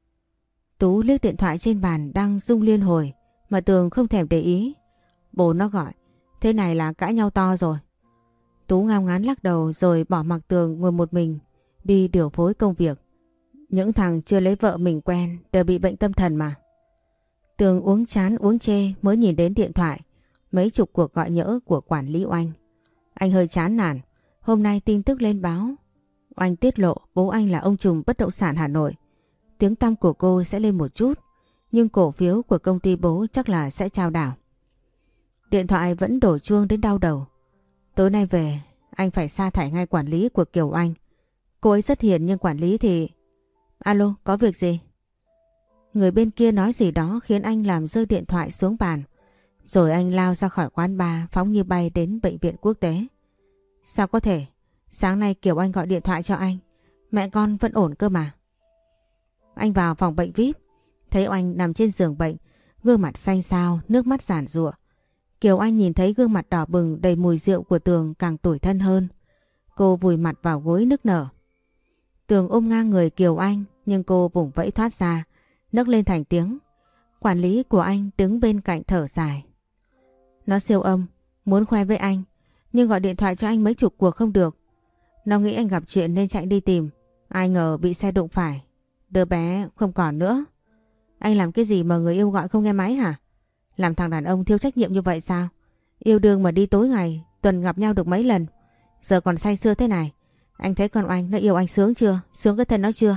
Tú liếc điện thoại trên bàn đang rung liên hồi mà Tường không thèm để ý. Bố nó gọi, thế này là cãi nhau to rồi. Tú ngao ngán lắc đầu rồi bỏ mặc Tường ngồi một mình đi điều phối công việc. Những thằng chưa lấy vợ mình quen đều bị bệnh tâm thần mà. Tường uống chán uống chê mới nhìn đến điện thoại. Mấy chục cuộc gọi nhỡ của quản lý Oanh. Anh hơi chán nản. Hôm nay tin tức lên báo. Oanh tiết lộ bố anh là ông trùm bất động sản Hà Nội. Tiếng tăm của cô sẽ lên một chút. Nhưng cổ phiếu của công ty bố chắc là sẽ chao đảo. Điện thoại vẫn đổ chuông đến đau đầu. Tối nay về anh phải sa thải ngay quản lý của Kiều Anh. Cô ấy rất hiền nhưng quản lý thì... Alo, có việc gì? Người bên kia nói gì đó khiến anh làm rơi điện thoại xuống bàn. Rồi anh lao ra khỏi quán bar phóng như bay đến bệnh viện quốc tế. Sao có thể? Sáng nay Kiều Anh gọi điện thoại cho anh. Mẹ con vẫn ổn cơ mà. Anh vào phòng bệnh VIP. Thấy Oanh nằm trên giường bệnh. Gương mặt xanh xao, nước mắt giàn giụa. Kiều Anh nhìn thấy gương mặt đỏ bừng đầy mùi rượu của Tường càng tủi thân hơn. Cô vùi mặt vào gối nức nở. Tường ôm ngang người Kiều Anh nhưng cô vùng vẫy thoát ra, nấc lên thành tiếng. Quản lý của anh đứng bên cạnh thở dài. Nó siêu âm, muốn khoe với anh, nhưng gọi điện thoại cho anh mấy chục cuộc không được. Nó nghĩ anh gặp chuyện nên chạy đi tìm, ai ngờ bị xe đụng phải. Đứa bé không còn nữa. Anh làm cái gì mà người yêu gọi không nghe máy hả? Làm thằng đàn ông thiếu trách nhiệm như vậy sao? Yêu đương mà đi tối ngày, tuần gặp nhau được mấy lần. Giờ còn say sưa thế này. Anh thấy con Oanh nó yêu anh sướng chưa? Sướng cái thân nó chưa?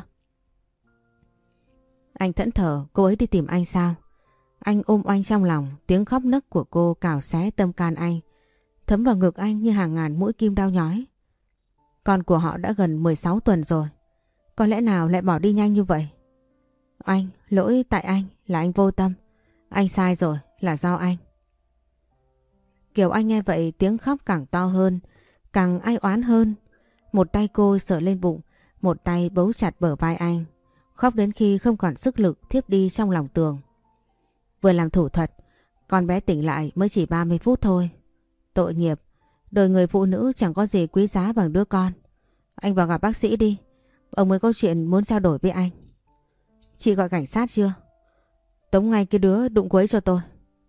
Anh thẫn thờ, cô ấy đi tìm anh sao? Anh ôm Oanh trong lòng, tiếng khóc nấc của cô cào xé tâm can anh, thấm vào ngực anh như hàng ngàn mũi kim đau nhói. Con của họ đã gần 16 tuần rồi. Có lẽ nào lại bỏ đi nhanh như vậy? Anh, lỗi tại anh, là anh vô tâm. Anh sai rồi, là do anh. Kiều Anh nghe vậy tiếng khóc càng to hơn, càng ai oán hơn. Một tay cô sờ lên bụng, một tay bấu chặt bờ vai anh. Khóc đến khi không còn sức lực thiếp đi trong lòng Tường. Vừa làm thủ thuật, con bé tỉnh lại mới chỉ 30 phút thôi. Tội nghiệp, đời người phụ nữ chẳng có gì quý giá bằng đứa con. Anh vào gặp bác sĩ đi, ông ấy có chuyện muốn trao đổi với anh. Chị gọi cảnh sát chưa? Tống ngay cái đứa đụng quấy cho tôi.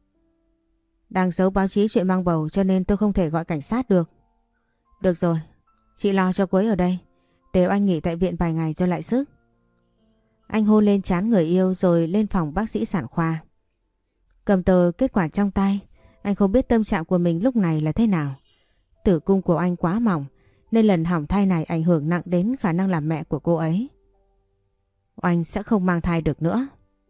Đang giấu báo chí chuyện mang bầu cho nên tôi không thể gọi cảnh sát được. Được rồi, chị lo cho Quế ở đây, để anh nghỉ tại viện vài ngày cho lại sức. Anh hôn lên trán người yêu rồi lên phòng bác sĩ sản khoa. Cầm tờ kết quả trong tay, anh không biết tâm trạng của mình lúc này là thế nào. Tử cung của anh quá mỏng nên lần hỏng thai này ảnh hưởng nặng đến khả năng làm mẹ của cô ấy. Anh sẽ không mang thai được nữa.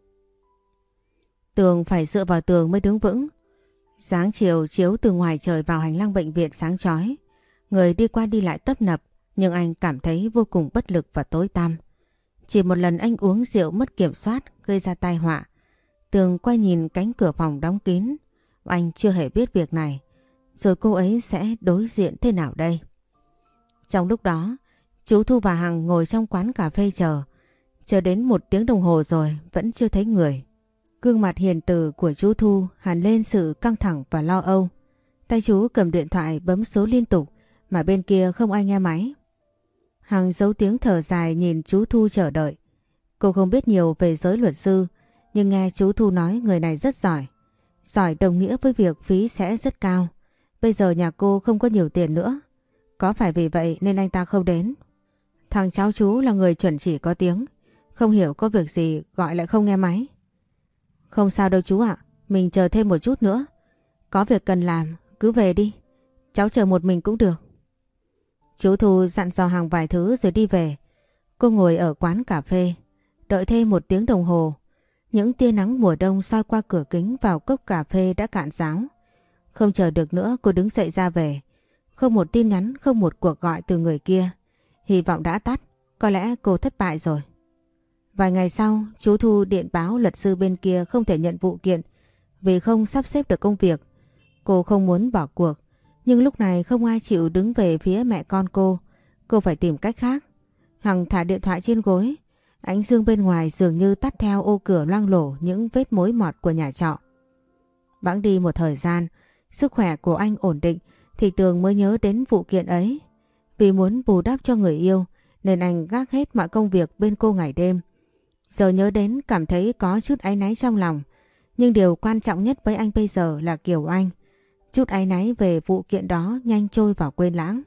Tường phải dựa vào tường mới đứng vững. Sáng chiều chiếu từ ngoài trời vào hành lang bệnh viện sáng chói. Người đi qua đi lại tấp nập, nhưng anh cảm thấy vô cùng bất lực và tối tăm. Chỉ một lần anh uống rượu mất kiểm soát gây ra tai họa. Tường quay nhìn cánh cửa phòng đóng kín. Anh chưa hề biết việc này. Rồi cô ấy sẽ đối diện thế nào đây? Trong lúc đó, chú Thu và Hằng ngồi trong quán cà phê chờ. Chờ đến 1 tiếng đồng hồ rồi vẫn chưa thấy người. Gương mặt hiền từ của chú Thu hằn lên sự căng thẳng và lo âu. Tay chú cầm điện thoại bấm số liên tục mà bên kia không ai nghe máy. Hằng giấu tiếng thở dài nhìn chú Thu chờ đợi. Cô không biết nhiều về giới luật sư, nhưng nghe chú Thu nói người này rất giỏi. Giỏi đồng nghĩa với việc phí sẽ rất cao. Bây giờ nhà cô không có nhiều tiền nữa. Có phải vì vậy nên anh ta không đến? Thằng cháu chú là người chuẩn chỉ có tiếng. Không hiểu có việc gì gọi lại không nghe máy. Không sao đâu chú ạ, mình chờ thêm một chút nữa. Có việc cần làm, cứ về đi. Cháu chờ một mình cũng được. Chú Thu dặn dò Hằng vài thứ rồi đi về. Cô ngồi ở quán cà phê, đợi thêm 1 tiếng đồng hồ. Những tia nắng mùa đông soi qua cửa kính vào cốc cà phê đã cạn ráo. Không chờ được nữa cô đứng dậy ra về. Không một tin nhắn, không một cuộc gọi từ người kia. Hy vọng đã tắt, có lẽ cô thất bại rồi. Vài ngày sau, chú Thu điện báo luật sư bên kia không thể nhận vụ kiện vì không sắp xếp được công việc. Cô không muốn bỏ cuộc, nhưng lúc này không ai chịu đứng về phía mẹ con cô. Cô phải tìm cách khác. Hằng thả điện thoại trên gối. Ánh dương bên ngoài dường như tắt theo ô cửa loang lổ những vết mối mọt của nhà trọ. Bẵng đi một thời gian, sức khỏe của anh ổn định thì Tường mới nhớ đến vụ kiện ấy. Vì muốn bù đắp cho người yêu nên anh gác hết mọi công việc bên cô ngày đêm. Giờ nhớ đến cảm thấy có chút áy náy trong lòng. Nhưng điều quan trọng nhất với anh bây giờ là Kiều Anh. Chút áy náy về vụ kiện đó nhanh trôi vào quên lãng.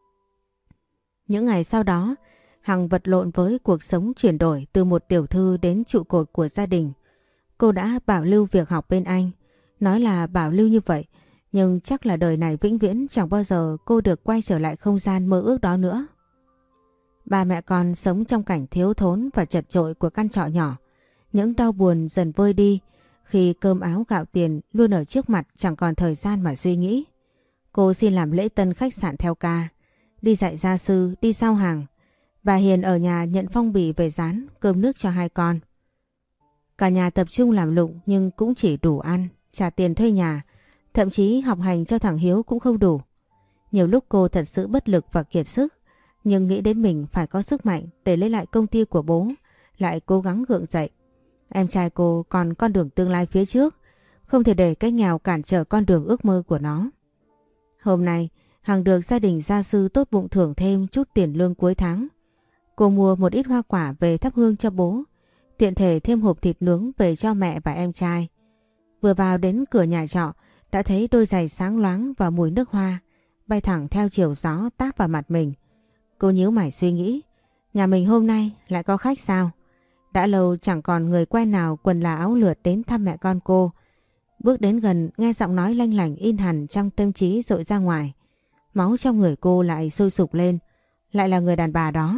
Những ngày sau đó, Hằng vật lộn với cuộc sống chuyển đổi từ một tiểu thư đến trụ cột của gia đình. Cô đã bảo lưu việc học bên anh. Nói là bảo lưu như vậy, nhưng chắc là đời này vĩnh viễn chẳng bao giờ cô được quay trở lại không gian mơ ước đó nữa. Ba mẹ con sống trong cảnh thiếu thốn và chật chội của căn trọ nhỏ. Những đau buồn dần vơi đi khi cơm áo gạo tiền luôn ở trước mặt, chẳng còn thời gian mà suy nghĩ. Cô xin làm lễ tân khách sạn theo ca, đi dạy gia sư, đi giao hàng. Bà Hiền ở nhà nhận phong bì về rán cơm nước cho 2 con. Cả nhà tập trung làm lụng nhưng cũng chỉ đủ ăn, trả tiền thuê nhà, thậm chí học hành cho thằng Hiếu cũng không đủ. Nhiều lúc cô thật sự bất lực và kiệt sức, nhưng nghĩ đến mình phải có sức mạnh để lấy lại công ty của bố, lại cố gắng gượng dậy. Em trai cô còn con đường tương lai phía trước, không thể để cái nghèo cản trở con đường ước mơ của nó. Hôm nay, Hằng được gia đình gia sư tốt bụng thưởng thêm chút tiền lương cuối tháng. Cô mua một ít hoa quả về thắp hương cho bố, tiện thể thêm hộp thịt nướng về cho mẹ và em trai. Vừa vào đến cửa nhà trọ, đã thấy đôi giày sáng loáng và mùi nước hoa bay thẳng theo chiều gió táp vào mặt mình. Cô nhíu mày suy nghĩ, nhà mình hôm nay lại có khách sao? Đã lâu chẳng còn người quen nào quần là áo lượt đến thăm mẹ con cô. Bước đến gần nghe giọng nói lanh lảnh in hẳn trong tâm trí dội ra ngoài. Máu trong người cô lại sôi sục lên, lại là người đàn bà đó.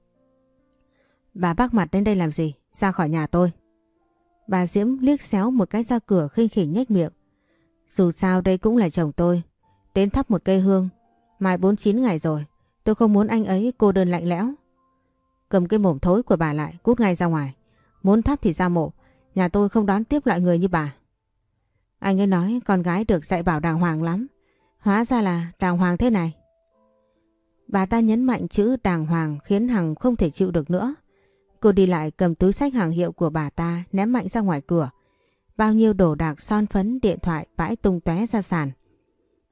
Bà bác mặt đến đây làm gì? Ra khỏi nhà tôi. Bà Diễm liếc xéo một cái ra cửa khinh khỉnh nhếch miệng. Dù sao đây cũng là chồng tôi, đến thắp một cây hương. Mai 49 ngày rồi, tôi không muốn anh ấy cô đơn lạnh lẽo. Cầm cái mồm thối của bà lại, cút ngay ra ngoài. Muốn thắp thì ra mộ, nhà tôi không đón tiếp loại người như bà. Anh ấy nói con gái được dạy bảo đàng hoàng lắm, hóa ra là đàng hoàng thế này. Bà ta nhấn mạnh chữ đàng hoàng khiến Hằng không thể chịu được nữa. Cô đi lại cầm túi xách hàng hiệu của bà ta ném mạnh ra ngoài cửa. Bao nhiêu đồ đạc son phấn điện thoại vãi tung tóe ra sàn.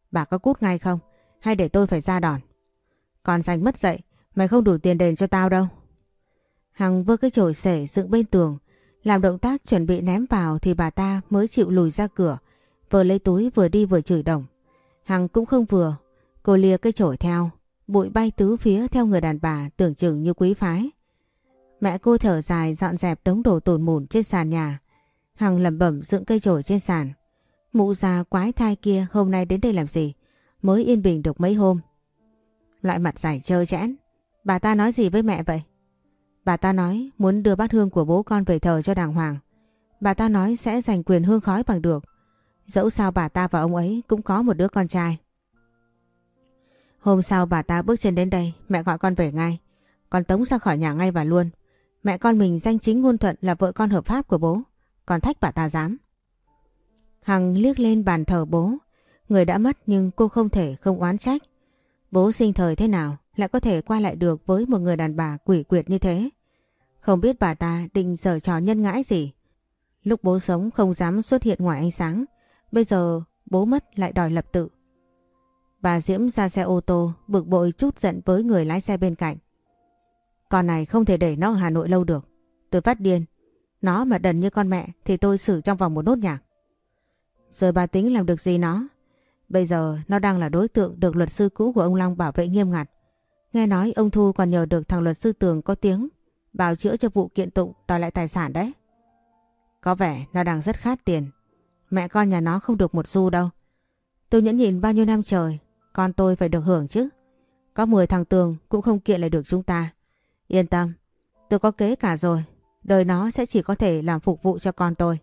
Bà có cút ngay không? Hay để tôi phải ra đòn? Con danh mất dạy, mày không đủ tiền đền cho tao đâu. Hằng vơ cái chổi xể dựng bên tường, làm động tác chuẩn bị ném vào thì bà ta mới chịu lùi ra cửa, vừa lấy túi vừa đi vừa chửi đồng. Hằng cũng không vừa, cô lia cái chổi theo, bụi bay tứ phía theo người đàn bà tưởng chừng như quý phái. Mẹ cô thở dài dọn dẹp đống đồ tủn mủn trên sàn nhà. Hằng lẩm bẩm dựng cây chổi trên sàn. Mụ già quái thai kia hôm nay đến đây làm gì? Mới yên bình được mấy hôm. Loại mặt dày trơ trẽn. Bà ta nói gì với mẹ vậy? Bà ta nói muốn đưa bát hương của bố con về thờ cho đàng hoàng. Bà ta nói sẽ giành quyền hương khói bằng được. Dẫu sao bà ta và ông ấy cũng có một đứa con trai. Hôm sau bà ta bước chân đến đây, mẹ gọi con về ngay. Con tống ra khỏi nhà ngay và luôn. Mẹ con mình danh chính ngôn thuận là vợ con hợp pháp của bố. Còn thách bà ta dám. Hằng liếc lên bàn thờ bố. Người đã mất nhưng cô không thể không oán trách. Bố sinh thời thế nào lại có thể qua lại được với một người đàn bà quỷ quyệt như thế? Không biết bà ta định giở trò nhân ngãi gì. Lúc bố sống không dám xuất hiện ngoài ánh sáng. Bây giờ bố mất lại đòi lập tự. Bà Diễm ra xe ô tô bực bội trút giận với người lái xe bên cạnh. Con này không thể để nó ở Hà Nội lâu được. Tôi phát điên. Nó mà đần như con mẹ thì tôi xử trong vòng một nốt nhạc. Rồi bà tính làm được gì nó? Bây giờ nó đang là đối tượng được luật sư cũ của ông Long bảo vệ nghiêm ngặt. Nghe nói ông Thu còn nhờ được thằng luật sư Tường có tiếng bào chữa cho vụ kiện tụng đòi lại tài sản đấy. Có vẻ nó đang rất khát tiền. Mẹ con nhà nó không được một xu đâu. Tôi nhẫn nhịn bao nhiêu năm trời, con tôi phải được hưởng chứ. Có 10 thằng Tường cũng không kiện lại được chúng ta. Yên tâm, tôi có kế cả rồi. Đời nó sẽ chỉ có thể làm phục vụ cho con tôi.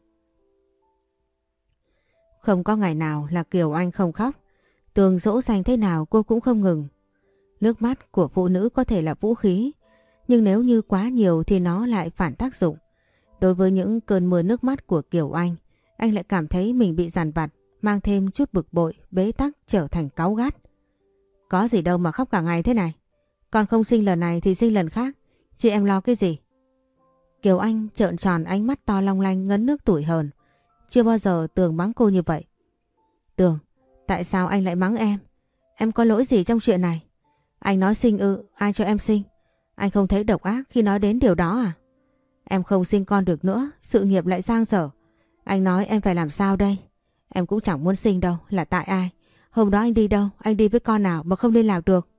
Không có ngày nào là Kiều Anh không khóc. Tường dỗ dành thế nào cô cũng không ngừng. Nước mắt của phụ nữ có thể là vũ khí, nhưng nếu như quá nhiều thì nó lại phản tác dụng. Đối với những cơn mưa nước mắt của Kiều anh lại cảm thấy mình bị dằn vặt, mang thêm chút bực bội, bế tắc trở thành cáu gắt. Có gì đâu mà khóc cả ngày thế này. Con không sinh lần này thì sinh lần khác. Chị em lo cái gì? Kiều Anh trợn tròn ánh mắt to long lanh ngấn nước tủi hờn. Chưa bao giờ Tường mắng cô như vậy. Tường, tại sao anh lại mắng em? Em có lỗi gì trong chuyện này? Anh nói sinh ai cho em sinh? Anh không thấy độc ác khi nói đến điều đó à? Em không sinh con được nữa, sự nghiệp lại dang dở. Anh nói em phải làm sao đây? Em cũng chẳng muốn sinh đâu, là tại ai? Hôm đó anh đi đâu? Anh đi với con nào mà không liên lạc được?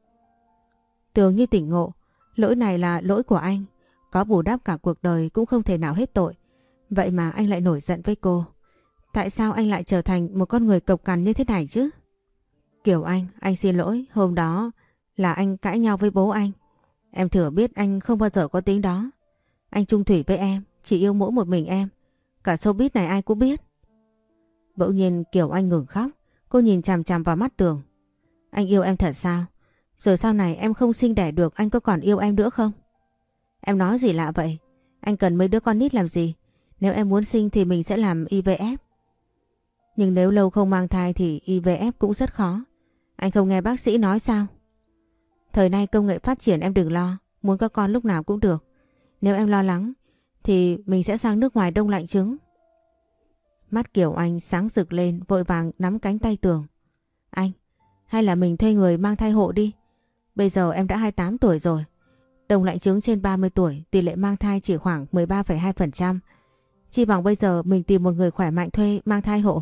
Tường như tỉnh ngộ, lỗi này là lỗi của anh. Có bù đắp cả cuộc đời cũng không thể nào hết tội. Vậy mà anh lại nổi giận với cô. Tại sao anh lại trở thành một con người cộc cằn như thế này chứ? Kiều anh xin lỗi, hôm đó là anh cãi nhau với bố anh. Em thừa biết anh không bao giờ có tính đó. Anh chung thủy với em, chỉ yêu mỗi một mình em. Cả showbiz này ai cũng biết. Bỗng nhiên Kiều Anh ngừng khóc. Cô nhìn chằm chằm vào mắt Tường. Anh yêu em thật sao? Rồi sau này em không sinh đẻ được anh có còn yêu em nữa không? Em nói gì lạ vậy? Anh cần mấy đứa con nít làm gì? Nếu em muốn sinh thì mình sẽ làm IVF. Nhưng nếu lâu không mang thai thì IVF cũng rất khó. Anh không nghe bác sĩ nói sao? Thời nay công nghệ phát triển em đừng lo. Muốn có con lúc nào cũng được. Nếu em lo lắng thì mình sẽ sang nước ngoài đông lạnh trứng. Mắt Kiều Anh sáng rực lên vội vàng nắm cánh tay Tường. Anh, hay là mình thuê người mang thai hộ đi. Bây giờ em đã 28 tuổi rồi. Đông lạnh trứng trên 30 tuổi tỷ lệ mang thai chỉ khoảng 13,2%. Chi bằng bây giờ mình tìm một người khỏe mạnh thuê mang thai hộ.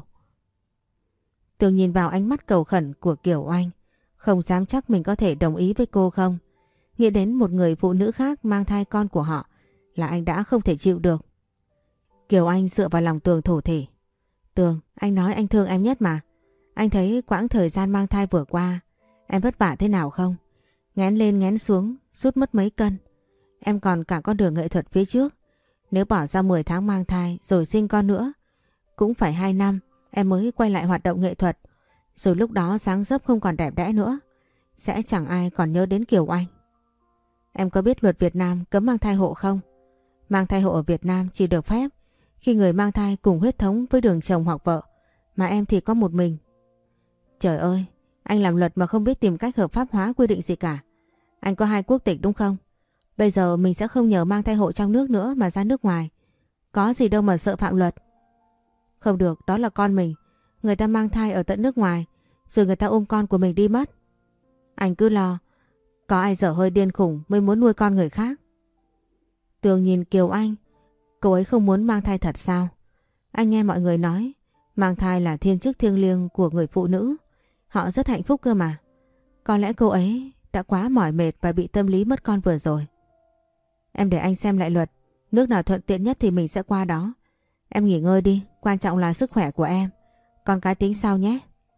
Tường nhìn vào ánh mắt cầu khẩn của Kiều Anh. Không dám chắc mình có thể đồng ý với cô không. Nghĩ đến một người phụ nữ khác mang thai con của họ là anh đã không thể chịu được. Kiều Anh dựa vào lòng Tường thổ thỉ. Tường, anh nói anh thương em nhất mà. Anh thấy quãng thời gian mang thai vừa qua em vất vả thế nào không? Nghén lên nghén xuống, sút mất mấy cân. Em còn cả con đường nghệ thuật phía trước. Nếu bỏ ra 10 tháng mang thai rồi sinh con nữa, cũng phải 2 năm em mới quay lại hoạt động nghệ thuật. Rồi lúc đó dáng dấp không còn đẹp đẽ nữa. Sẽ chẳng ai còn nhớ đến Kiều Anh. Em có biết luật Việt Nam cấm mang thai hộ không? Mang thai hộ ở Việt Nam chỉ được phép khi người mang thai cùng huyết thống với đường chồng hoặc vợ. Mà em thì có một mình. Trời ơi, anh làm luật mà không biết tìm cách hợp pháp hóa quy định gì cả. Anh có 2 quốc tịch đúng không? Bây giờ mình sẽ không nhờ mang thai hộ trong nước nữa mà ra nước ngoài. Có gì đâu mà sợ phạm luật. Không được, đó là con mình. Người ta mang thai ở tận nước ngoài rồi người ta ôm con của mình đi mất. Anh cứ lo, có ai dở hơi điên khủng mới muốn nuôi con người khác. Tường nhìn Kiều Anh, cô ấy không muốn mang thai thật sao? Anh nghe mọi người nói, mang thai là thiên chức thiêng liêng của người phụ nữ. Họ rất hạnh phúc cơ mà. Có lẽ cô ấy đã quá mỏi mệt và bị tâm lý mất con vừa rồi. Em để anh xem lại luật, nước nào thuận tiện nhất thì mình sẽ qua đó. Em nghỉ ngơi đi, quan trọng là sức khỏe của em. Con cái tính sau nhé.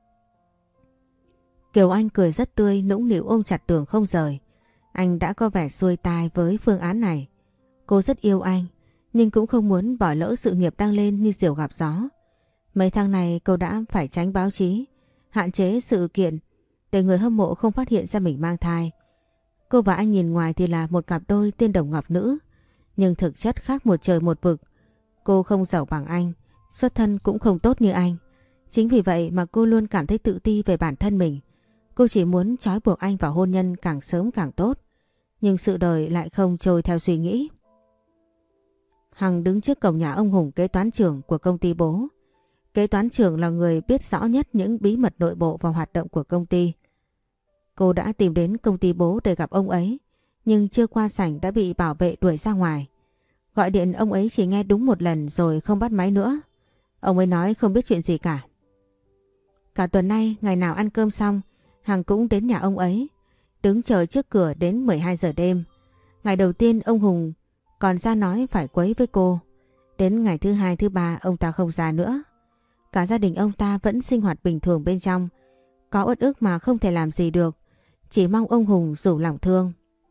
Kiều Anh cười rất tươi, nũng nịu ôm chặt Tường không rời. Anh đã có vẻ xuôi tai với phương án này. Cô rất yêu anh, nhưng cũng không muốn bỏ lỡ sự nghiệp đang lên như diều gặp gió. Mấy tháng này cô đã phải tránh báo chí, hạn chế sự kiện để người hâm mộ không phát hiện ra mình mang thai. Cô và anh nhìn ngoài thì là một cặp đôi tiên đồng ngọc nữ, nhưng thực chất khác một trời một vực. Cô không giàu bằng anh, xuất thân cũng không tốt như anh. Chính vì vậy mà cô luôn cảm thấy tự ti về bản thân mình. Cô chỉ muốn trói buộc anh vào hôn nhân càng sớm càng tốt. Nhưng sự đời lại không trôi theo suy nghĩ. Hằng đứng trước cổng nhà ông Hùng, kế toán trưởng của công ty bố. Kế toán trưởng là người biết rõ nhất những bí mật nội bộ và hoạt động của công ty. Cô đã tìm đến công ty bố để gặp ông ấy, nhưng chưa qua sảnh đã bị bảo vệ đuổi ra ngoài. Gọi điện ông ấy chỉ nghe đúng một lần rồi không bắt máy nữa. Ông ấy nói không biết chuyện gì cả. Cả tuần nay, ngày nào ăn cơm xong, Hằng cũng đến nhà ông ấy, đứng chờ trước cửa đến 12 giờ đêm. Ngày đầu tiên ông Hùng còn ra nói phải quấy với cô. Đến ngày thứ hai, thứ ba ông ta không ra nữa. Cả gia đình ông ta vẫn sinh hoạt bình thường bên trong. Có uất ức mà không thể làm gì được. Chỉ mong ông Hùng rủ lòng thương.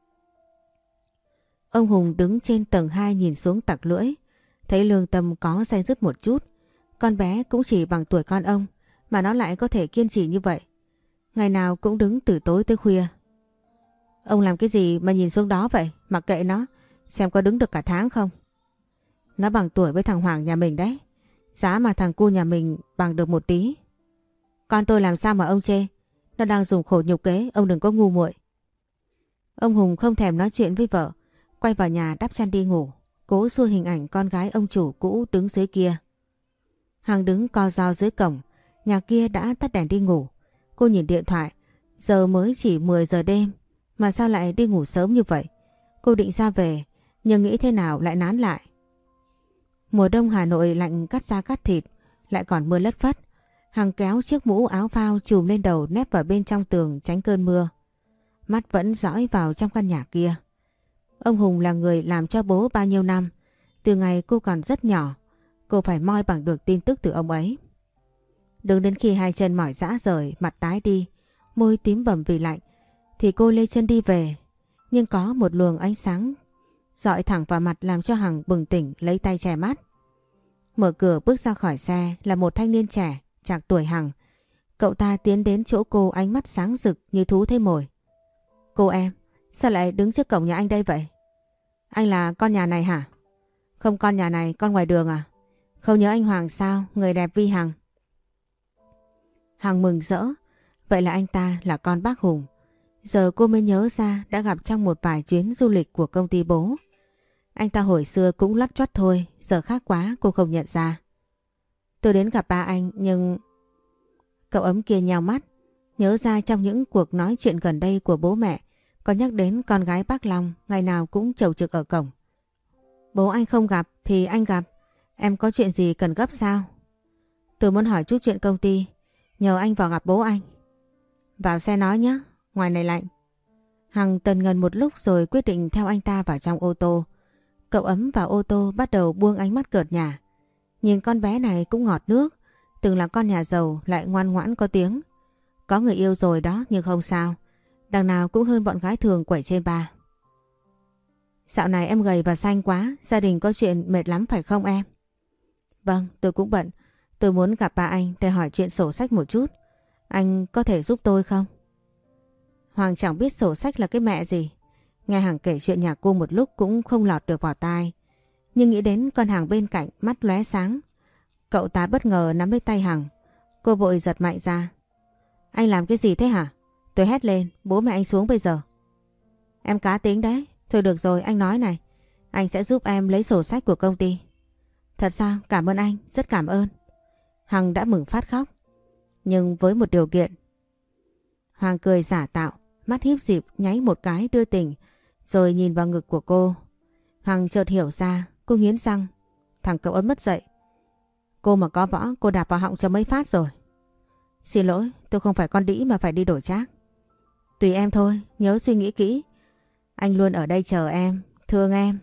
Ông Hùng đứng trên tầng 2 nhìn xuống tặc lưỡi. Thấy lương tâm có day dứt một chút. Con bé cũng chỉ bằng tuổi con ông mà nó lại có thể kiên trì như vậy. Ngày nào cũng đứng từ tối tới khuya. Ông làm cái gì mà nhìn xuống đó vậy? Mặc kệ nó, xem có đứng được cả tháng không. Nó bằng tuổi với thằng Hoàng nhà mình đấy. Giá mà thằng cu nhà mình bằng được một tí. Con tôi làm sao mà ông chê? Nó đang dùng khổ nhục kế, ông đừng có ngu muội. Ông Hùng không thèm nói chuyện với vợ, quay vào nhà đắp chăn đi ngủ, cố xua hình ảnh con gái ông chủ cũ đứng dưới kia. Hằng đứng co ro dưới cổng, nhà kia đã tắt đèn đi ngủ. Cô nhìn điện thoại, giờ mới chỉ 10 giờ đêm, mà sao lại đi ngủ sớm như vậy? Cô định ra về, nhưng nghĩ thế nào lại nán lại. Mùa đông Hà Nội lạnh cắt da cắt thịt, lại còn mưa lất phất. Hằng kéo chiếc mũ áo phao trùm lên đầu, nép vào bên trong tường tránh cơn mưa. Mắt vẫn dõi vào trong căn nhà kia. Ông Hùng là người làm cho bố bao nhiêu năm. Từ ngày cô còn rất nhỏ, cô phải moi bằng được tin tức từ ông ấy. Đứng đến khi hai chân mỏi rã rời, mặt tái đi, môi tím bầm vì lạnh, thì cô lê chân đi về. Nhưng có một luồng ánh sáng dọi thẳng vào mặt làm cho Hằng bừng tỉnh, lấy tay che mắt. Mở cửa bước ra khỏi xe là một thanh niên trẻ, trạc tuổi Hằng. Cậu ta tiến đến chỗ cô, ánh mắt sáng rực như thú thấy mồi. Cô em, sao lại đứng trước cổng nhà anh đây vậy? Anh là con nhà này hả? Không, con nhà này, con ngoài đường à? Không nhớ anh Hoàng sao, người đẹp Vi Hằng. Hằng mừng rỡ, vậy là anh ta là con bác Hùng. Giờ cô mới nhớ ra đã gặp trong một vài chuyến du lịch của công ty bố. Anh ta hồi xưa cũng lắt choắt thôi, giờ khác quá cô không nhận ra. Tôi đến gặp ba anh nhưng... Cậu ấm kia nhào mắt, nhớ ra trong những cuộc nói chuyện gần đây của bố mẹ có nhắc đến con gái bác Long ngày nào cũng chầu trực ở cổng. Bố anh không gặp thì anh gặp, em có chuyện gì cần gấp sao? Tôi muốn hỏi chút chuyện công ty, nhờ anh vào gặp bố anh. Vào xe nói nhé, ngoài này lạnh. Hằng tần ngần một lúc rồi quyết định theo anh ta vào trong ô tô. Cậu ấm vào ô tô bắt đầu buông ánh mắt cợt nhả. Nhìn con bé này cũng ngọt nước, từng là con nhà giàu lại ngoan ngoãn có tiếng. Có người yêu rồi đó nhưng không sao, đằng nào cũng hơn bọn gái thường quẩy trên ba. Dạo này em gầy và xanh quá, gia đình có chuyện mệt lắm phải không em? Vâng, tôi cũng bận. Tôi muốn gặp ba anh để hỏi chuyện sổ sách một chút. Anh có thể giúp tôi không? Hoàng chẳng biết sổ sách là cái mẹ gì. Nghe Hằng kể chuyện nhà cô một lúc cũng không lọt được vào tai. Nhưng nghĩ đến con Hằng bên cạnh, mắt lóe sáng. Cậu ta bất ngờ nắm lấy tay Hằng. Cô vội giật mạnh ra. Anh làm cái gì thế hả? Tôi hét lên, bố mẹ anh xuống bây giờ. Em cá tính đấy. Thôi được rồi, anh nói này. Anh sẽ giúp em lấy sổ sách của công ty. Thật sao? Cảm ơn anh, rất cảm ơn. Hằng đã mừng phát khóc. Nhưng với một điều kiện. Hoàng cười giả tạo, mắt híp dịp nháy một cái đưa tình, rồi nhìn vào ngực của cô. Hoàng chợt hiểu ra, cô nghiến răng. Thằng cậu ấm mất dậy. Cô mà có võ, cô đạp vào họng cho mấy phát rồi. Xin lỗi, tôi không phải con đĩ mà phải đi đổi trác. Tùy em thôi, nhớ suy nghĩ kỹ. Anh luôn ở đây chờ em, thương em.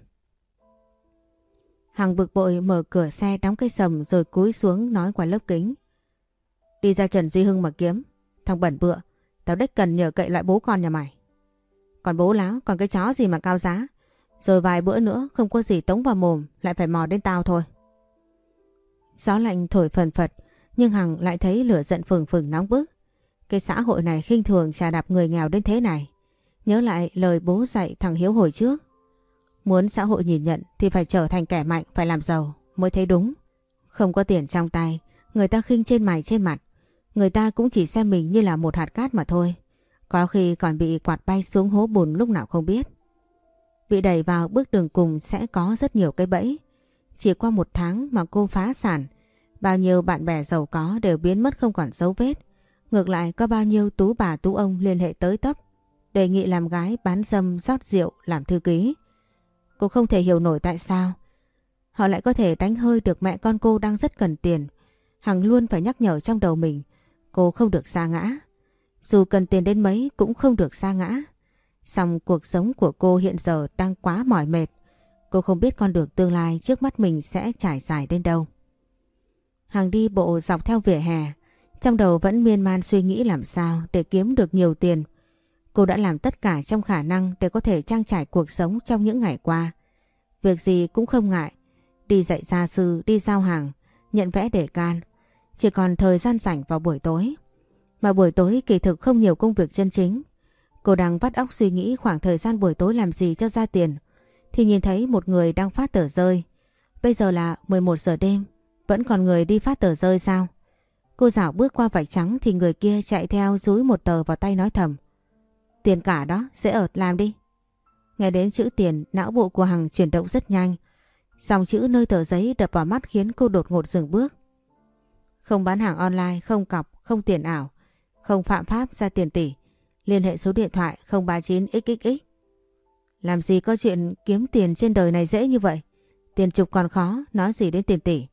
Hằng bực bội mở cửa xe đóng cái sầm rồi cúi xuống nói qua lớp kính. Đi ra Trần Duy Hưng mà kiếm. Thằng bẩn bựa, tao đếch cần nhờ cậy loại bố con nhà mày. Còn bố láo, còn cái chó gì mà cao giá. Rồi vài bữa nữa không có gì tống vào mồm lại phải mò đến tao thôi. Gió lạnh thổi phần phật, nhưng Hằng lại thấy lửa giận phừng phừng nóng bức. Cái xã hội này khinh thường chà đạp người nghèo đến thế này. Nhớ lại lời bố dạy thằng Hiếu hồi trước. Muốn xã hội nhìn nhận thì phải trở thành kẻ mạnh, phải làm giàu mới thấy đúng. Không có tiền trong tay, người ta khinh trên mày trên mặt. Người ta cũng chỉ xem mình như là một hạt cát mà thôi. Có khi còn bị quạt bay xuống hố bùn lúc nào không biết. Bị đẩy vào bước đường cùng sẽ có rất nhiều cái bẫy. Chỉ qua một tháng mà cô phá sản, bao nhiêu bạn bè giàu có đều biến mất không còn dấu vết. Ngược lại có bao nhiêu tú bà tú ông liên hệ tới tấp, đề nghị làm gái bán dâm rót rượu làm thư ký. Cô không thể hiểu nổi tại sao họ lại có thể đánh hơi được mẹ con cô đang rất cần tiền. Hằng luôn phải nhắc nhở trong đầu mình, cô không được sa ngã. Dù cần tiền đến mấy cũng không được sa ngã. Song cuộc sống của cô hiện giờ đang quá mỏi mệt. Cô không biết con đường tương lai trước mắt mình sẽ trải dài đến đâu. Hằng đi bộ dọc theo vỉa hè, trong đầu vẫn miên man suy nghĩ làm sao để kiếm được nhiều tiền. Cô đã làm tất cả trong khả năng để có thể trang trải cuộc sống trong những ngày qua. Việc gì cũng không ngại, đi dạy gia sư, đi giao hàng, nhận vẽ đề can. Chỉ còn thời gian rảnh vào buổi tối. Mà buổi tối kỳ thực không nhiều công việc chân chính. Cô đang vắt óc suy nghĩ khoảng thời gian buổi tối làm gì cho ra tiền, thì nhìn thấy một người đang phát tờ rơi. Bây giờ là 11 giờ đêm, vẫn còn người đi phát tờ rơi sao? Cô dạo bước qua vạch trắng thì người kia chạy theo dúi một tờ vào tay nói thầm. Tiền cả đó, dễ ợt làm đi. Nghe đến chữ tiền, não bộ của Hằng chuyển động rất nhanh. Dòng chữ nơi tờ giấy đập vào mắt khiến cô đột ngột dừng bước. Không bán hàng online, không cọc, không tiền ảo, không phạm pháp ra tiền tỷ. Liên hệ số điện thoại 039XXX. Làm gì có chuyện kiếm tiền trên đời này dễ như vậy. Tiền chục còn khó, nói gì đến tiền tỷ.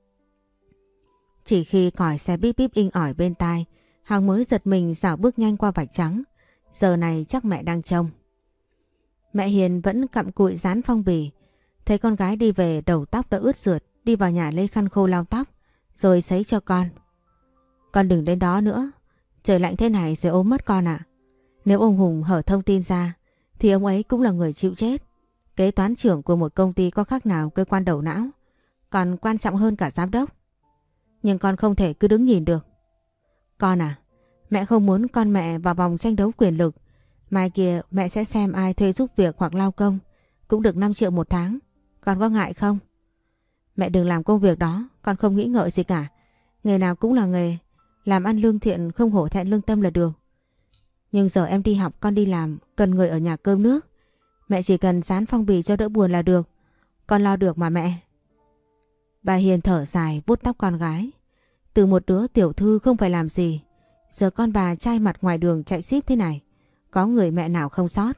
Chỉ khi còi xe bíp bíp inh ỏi bên tai, Hằng mới giật mình dạo bước nhanh qua vạch trắng. Giờ này chắc mẹ đang trông. Mẹ Hiền vẫn cặm cụi dán phong bì. Thấy con gái đi về đầu tóc đã ướt rượt, đi vào nhà lấy khăn khô lau tóc, rồi sấy cho con. Con đừng đến đó nữa, trời lạnh thế này rồi ốm mất con ạ. Nếu ông Hùng hở thông tin ra, thì ông ấy cũng là người chịu chết. Kế toán trưởng của một công ty có khác nào cơ quan đầu não, còn quan trọng hơn cả giám đốc. Nhưng con không thể cứ đứng nhìn được. Con à, mẹ không muốn con mẹ vào vòng tranh đấu quyền lực. Mai kia mẹ sẽ xem ai thuê giúp việc hoặc lao công, cũng được 5 triệu một tháng. Con có ngại không? Mẹ đừng làm công việc đó, con không nghĩ ngợi gì cả. Nghề nào cũng là nghề, làm ăn lương thiện không hổ thẹn lương tâm là được. Nhưng giờ em đi học, con đi làm, cần người ở nhà cơm nước. Mẹ chỉ cần dán phong bì cho đỡ buồn là được. Con lo được mà mẹ. Bà Hiền thở dài vuốt tóc con gái. Từ một đứa tiểu thư không phải làm gì, giờ con bà trai mặt ngoài đường chạy ship thế này, có người mẹ nào không sót.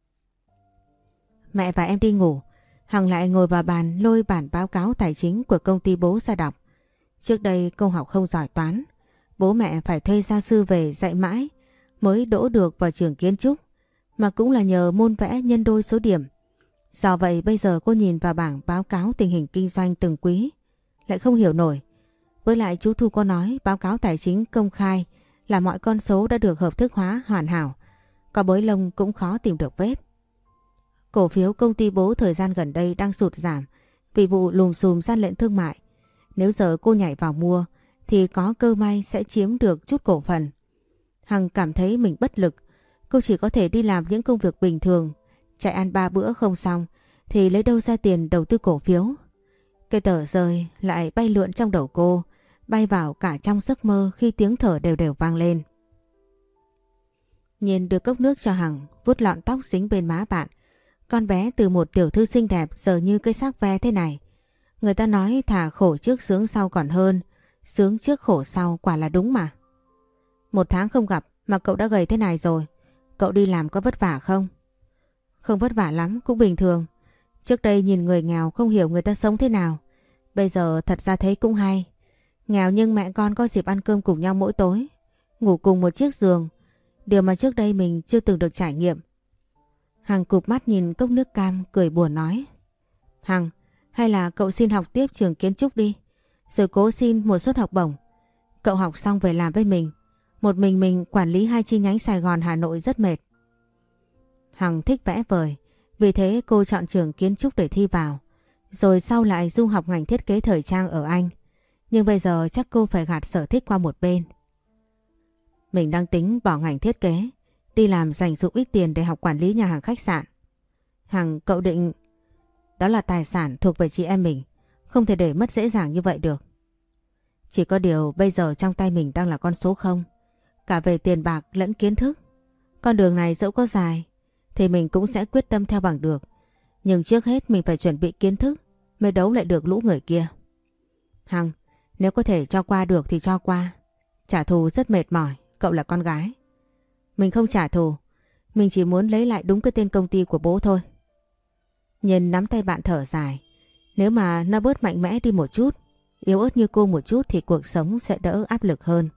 Mẹ và em đi ngủ. Hằng lại ngồi vào bàn lôi bản báo cáo tài chính của công ty bố ra đọc. Trước đây cô học không giỏi toán, bố mẹ phải thuê gia sư về dạy mãi mới đỗ được vào trường kiến trúc, mà cũng là nhờ môn vẽ nhân đôi số điểm. Do vậy bây giờ cô nhìn vào bảng báo cáo tình hình kinh doanh từng quý lại không hiểu nổi. Với lại chú Thu có nói báo cáo tài chính công khai là mọi con số đã được hợp thức hóa hoàn hảo, có bới lông cũng khó tìm được vết. Cổ phiếu công ty bố thời gian gần đây đang sụt giảm vì vụ lùm xùm gian lận thương mại. Nếu giờ cô nhảy vào mua thì có cơ may sẽ chiếm được chút cổ phần. Hằng cảm thấy mình bất lực. Cô chỉ có thể đi làm những công việc bình thường, chạy ăn 3 bữa không xong thì lấy đâu ra tiền đầu tư cổ phiếu. Cái tờ rơi lại bay lượn trong đầu cô, bay vào cả trong giấc mơ khi tiếng thở đều đều vang lên. Nhìn đưa cốc nước cho Hằng, vuốt lọn tóc dính bên má bạn. Con bé từ một tiểu thư xinh đẹp giờ như cái xác ve thế này. Người ta nói thà khổ trước sướng sau còn hơn, sướng trước khổ sau quả là đúng mà. 1 tháng không gặp Mà cậu đã gầy thế này rồi, cậu đi làm có vất vả không? Không vất vả lắm, cũng bình thường. Trước đây nhìn người nghèo không hiểu người ta sống thế nào. Bây giờ thật ra thấy cũng hay. Nghèo nhưng mẹ con có dịp ăn cơm cùng nhau mỗi tối, ngủ cùng một chiếc giường. Điều mà trước đây mình chưa từng được trải nghiệm. Hằng cụp mắt nhìn cốc nước cam cười buồn nói. Hằng, hay là cậu xin học tiếp trường kiến trúc đi, rồi cố xin một suất học bổng. Cậu học xong về làm với mình. Một mình quản lý 2 chi nhánh Sài Gòn Hà Nội rất mệt. Hằng thích vẽ vời, vì thế cô chọn trường kiến trúc để thi vào. Rồi sau lại du học ngành thiết kế thời trang ở Anh. Nhưng bây giờ chắc cô phải gạt sở thích qua một bên. Mình đang tính bỏ ngành thiết kế, đi làm dành dụm ít tiền để học quản lý nhà hàng khách sạn. Hằng, cậu định... Đó là tài sản thuộc về chị em mình, không thể để mất dễ dàng như vậy được. Chỉ có điều bây giờ trong tay mình đang là con số 0, cả về tiền bạc lẫn kiến thức. Con đường này dẫu có dài thì mình cũng sẽ quyết tâm theo bằng được. Nhưng trước hết mình phải chuẩn bị kiến thức mới đấu lại được lũ người kia. Hằng, nếu có thể cho qua được thì cho qua. Trả thù rất mệt mỏi, cậu là con gái. Mình không trả thù, mình chỉ muốn lấy lại đúng cái tên công ty của bố thôi. Nhìn nắm tay bạn thở dài. Nếu mà nó bớt mạnh mẽ đi một chút, yếu ớt như cô một chút thì cuộc sống sẽ đỡ áp lực hơn.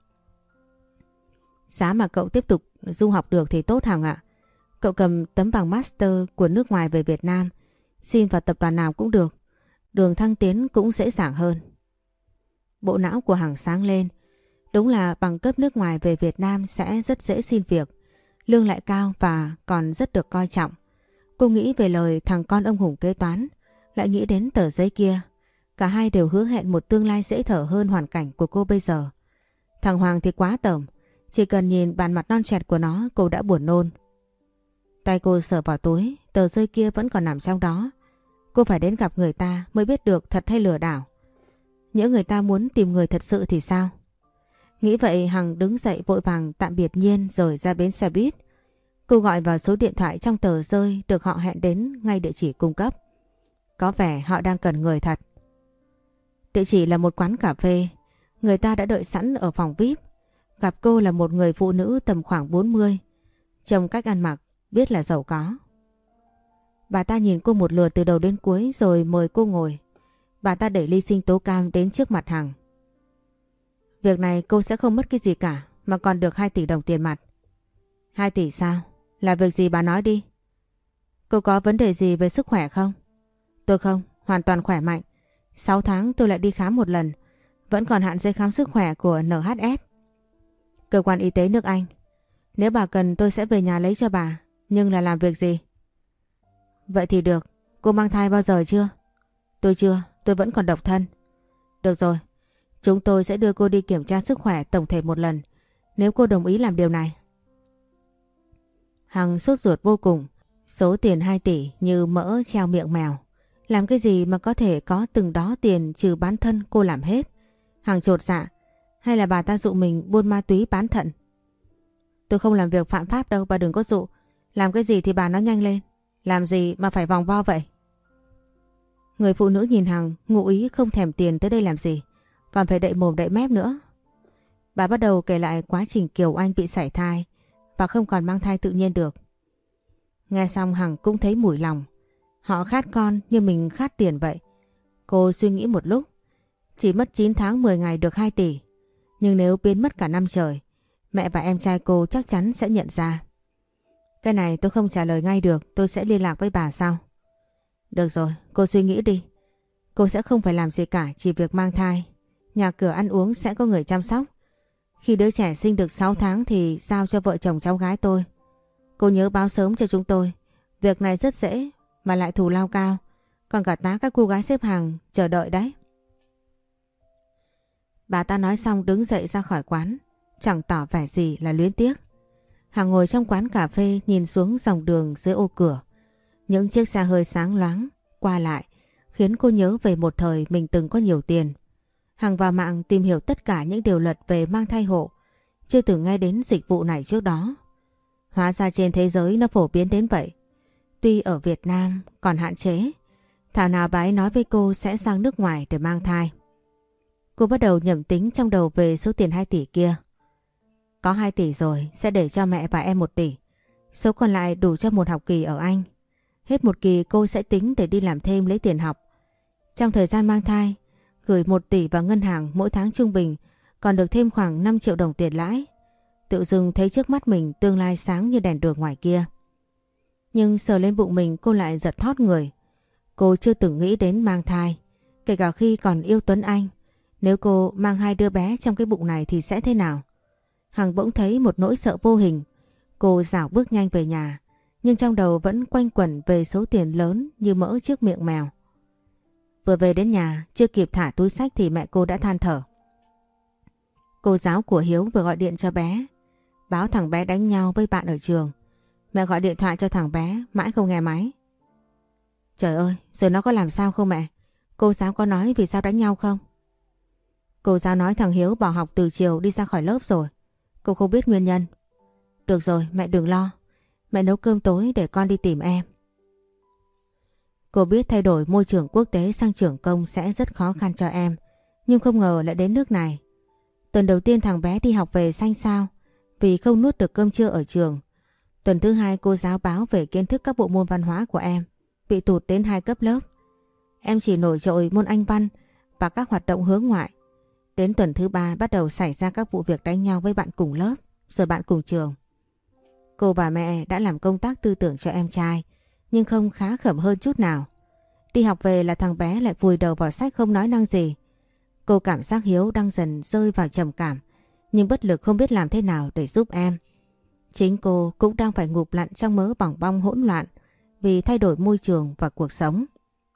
Giá mà cậu tiếp tục du học được thì tốt Hằng ạ. Cậu cầm tấm bằng master của nước ngoài về Việt Nam, xin vào tập đoàn nào cũng được. Đường thăng tiến cũng dễ dàng hơn. Bộ não của Hằng sáng lên. Đúng là bằng cấp nước ngoài về Việt Nam sẽ rất dễ xin việc, lương lại cao và còn rất được coi trọng. Cô nghĩ về lời thằng con ông Hùng kế toán, lại nghĩ đến tờ giấy kia. Cả hai đều hứa hẹn một tương lai dễ thở hơn hoàn cảnh của cô bây giờ. Thằng Hoàng thì quá tởm, chỉ cần nhìn bàn mặt non trẻ của nó cô đã buồn nôn. Tay cô sờ vào túi, tờ giấy kia vẫn còn nằm trong đó. Cô phải đến gặp người ta mới biết được thật hay lừa đảo. Nhỡ người ta muốn tìm người thật sự thì sao? Nghĩ vậy Hằng đứng dậy vội vàng tạm biệt Nhiên rồi ra bến xe buýt. Cô gọi vào số điện thoại trong tờ rơi được họ hẹn đến ngay địa chỉ cung cấp. Có vẻ họ đang cần người thật. Địa chỉ là một quán cà phê. Người ta đã đợi sẵn ở phòng VIP. Gặp cô là một người phụ nữ tầm khoảng 40. Trông cách ăn mặc biết là giàu có. Bà ta nhìn cô một lượt từ đầu đến cuối rồi mời cô ngồi. Bà ta đẩy ly sinh tố cam đến trước mặt Hằng. Việc này cô sẽ không mất cái gì cả, mà còn được 2 tỷ đồng tiền mặt. 2 tỷ sao? Là việc gì bà nói đi. Cô có vấn đề gì về sức khỏe không? Tôi không, hoàn toàn khỏe mạnh. 6 tháng tôi lại đi khám một lần. Vẫn còn hạn giấy khám sức khỏe của NHS. Cơ quan y tế nước Anh. Nếu bà cần tôi sẽ về nhà lấy cho bà. Nhưng là làm việc gì? Vậy thì được. Cô mang thai bao giờ chưa? Tôi chưa, tôi vẫn còn độc thân. Được rồi, chúng tôi sẽ đưa cô đi kiểm tra sức khỏe tổng thể một lần. Nếu cô đồng ý làm điều này. Hằng sốt ruột vô cùng. Số tiền 2 tỷ như mỡ treo miệng mèo. Làm cái gì mà có thể có từng đó tiền trừ bán thân cô làm hết. Hằng chột dạ. Hay là bà ta dụ mình buôn ma túy bán thận? Tôi không làm việc phạm pháp đâu, bà đừng có dụ. Làm cái gì thì bà nói nhanh lên. Làm gì mà phải vòng vo vậy? Người phụ nữ nhìn Hằng ngụ ý không thèm tiền tới đây làm gì, còn phải đậy mồm đậy mép nữa. Bà bắt đầu kể lại quá trình Kiều Anh bị sảy thai và không còn mang thai tự nhiên được. Nghe xong Hằng cũng thấy mủi lòng. Họ khát con như mình khát tiền vậy. Cô suy nghĩ một lúc. Chỉ mất 9 tháng 10 ngày được 2 tỷ. Nhưng nếu biến mất cả năm trời, mẹ và em trai cô chắc chắn sẽ nhận ra. Cái này tôi không trả lời ngay được, tôi sẽ liên lạc với bà sau. Được rồi, cô suy nghĩ đi. Cô sẽ không phải làm gì cả, chỉ việc mang thai. Nhà cửa ăn uống sẽ có người chăm sóc. Khi đứa trẻ sinh được 6 tháng thì giao cho vợ chồng cháu gái tôi. Cô nhớ báo sớm cho chúng tôi. Việc này rất dễ mà lại thù lao cao. Còn cả tá các cô gái xếp hàng chờ đợi đấy. Bà ta nói xong đứng dậy ra khỏi quán. Chẳng tỏ vẻ gì là luyến tiếc. Hằng ngồi trong quán cà phê nhìn xuống dòng đường dưới ô cửa. Những chiếc xe hơi sáng loáng qua lại khiến cô nhớ về một thời mình từng có nhiều tiền. Hằng vào mạng tìm hiểu tất cả những điều luật về mang thai hộ. Chưa từng nghe đến dịch vụ này trước đó. Hóa ra trên thế giới nó phổ biến đến vậy. Tuy ở Việt Nam còn hạn chế, thảo nào bà ấy nói với cô sẽ sang nước ngoài để mang thai. Cô bắt đầu nhẩm tính trong đầu về số tiền 2 tỷ kia. Có 2 tỷ rồi, sẽ để cho mẹ và em 1 tỷ. Số còn lại đủ cho một học kỳ ở Anh. Hết một kỳ cô sẽ tính để đi làm thêm lấy tiền học. Trong thời gian mang thai, gửi 1 tỷ vào ngân hàng mỗi tháng trung bình còn được thêm khoảng 5 triệu đồng tiền lãi. Tự dưng thấy trước mắt mình tương lai sáng như đèn đường ngoài kia. Nhưng sờ lên bụng mình cô lại giật thót người. Cô chưa từng nghĩ đến mang thai, kể cả khi còn yêu Tuấn Anh. Nếu cô mang 2 đứa bé trong cái bụng này thì sẽ thế nào? Hằng bỗng thấy một nỗi sợ vô hình. Cô rảo bước nhanh về nhà, nhưng trong đầu vẫn quanh quẩn về số tiền lớn như mỡ trước miệng mèo. Vừa về đến nhà, chưa kịp thả túi xách thì mẹ cô đã than thở. Cô giáo của Hiếu vừa gọi điện cho bé, báo thằng bé đánh nhau với bạn ở trường. Mẹ gọi điện thoại cho thằng bé, mãi không nghe máy. Trời ơi, rồi nó có làm sao không mẹ? Cô giáo có nói vì sao đánh nhau không? Cô giáo nói thằng Hiếu bỏ học từ chiều đi ra khỏi lớp rồi. Cô không biết nguyên nhân. Được rồi, mẹ đừng lo. Mẹ nấu cơm tối để con đi tìm em. Cô biết thay đổi môi trường quốc tế sang trường công sẽ rất khó khăn cho em, nhưng không ngờ lại đến nước này. Tuần đầu tiên thằng bé đi học về xanh xao vì không nuốt được cơm trưa ở trường. Tuần thứ 2 cô giáo báo về kiến thức các bộ môn văn hóa của em bị tụt đến 2 cấp lớp. Em chỉ nổi trội môn Anh văn và các hoạt động hướng ngoại. Đến tuần thứ 3 bắt đầu xảy ra các vụ việc đánh nhau với bạn cùng lớp, rồi bạn cùng trường. Cô và mẹ đã làm công tác tư tưởng cho em trai, nhưng không khá khẩm hơn chút nào. Đi học về là thằng bé lại vùi đầu vào sách không nói năng gì. Cô cảm giác Hiếu đang dần rơi vào trầm cảm, nhưng bất lực không biết làm thế nào để giúp em. Chính cô cũng đang phải ngụp lặn trong mớ bòng bong hỗn loạn vì thay đổi môi trường và cuộc sống.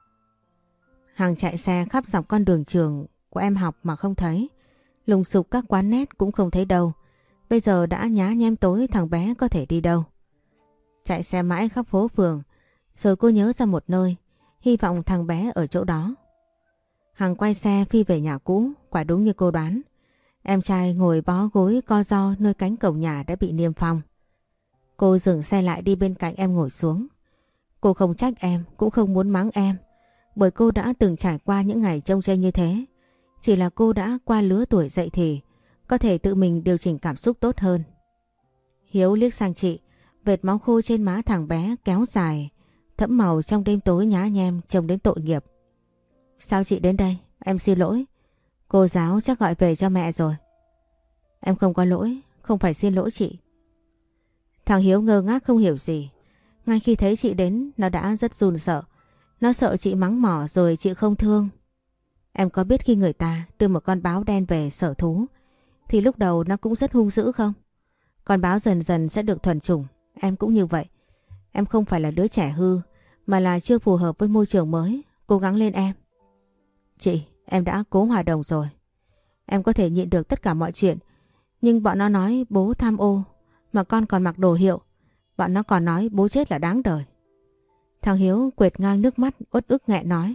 Hằng chạy xe khắp dọc con đường trường của em học mà không thấy. Lùng sục các quán net cũng không thấy đâu. Bây giờ đã nhá nhem tối, thằng bé có thể đi đâu. Chạy xe mãi khắp phố phường, rồi cô nhớ ra một nơi, hy vọng thằng bé ở chỗ đó. Hằng quay xe phi về nhà cũ, quả đúng như cô đoán. Em trai ngồi bó gối co ro nơi cánh cổng nhà đã bị niêm phong. Cô dừng xe lại đi bên cạnh em ngồi xuống. Cô không trách em, cũng không muốn mắng em, bởi cô đã từng trải qua những ngày chông chênh như thế. Chỉ là cô đã qua lứa tuổi dậy thì, có thể tự mình điều chỉnh cảm xúc tốt hơn. Hiếu liếc sang chị, vệt máu khô trên má thằng bé kéo dài, thẫm màu trong đêm tối nhá nhem trông đến tội nghiệp. Sao chị đến đây? Em xin lỗi. Cô giáo chắc gọi về cho mẹ rồi. Em không có lỗi, không phải xin lỗi chị. Thằng Hiếu ngơ ngác không hiểu gì. Ngay khi thấy chị đến, nó đã rất run sợ. Nó sợ chị mắng mỏ rồi chị không thương. Em có biết khi người ta đưa một con báo đen về sở thú thì lúc đầu nó cũng rất hung dữ không? Con báo dần dần sẽ được thuần chủng. Em cũng như vậy. Em không phải là đứa trẻ hư, mà là chưa phù hợp với môi trường mới. Cố gắng lên em. Chị, em đã cố hòa đồng rồi. Em có thể nhịn được tất cả mọi chuyện. Nhưng bọn nó nói bố tham ô, mà con còn mặc đồ hiệu. Bọn nó còn nói bố chết là đáng đời. Thằng Hiếu quệt ngang nước mắt uất ức nghẹn nói.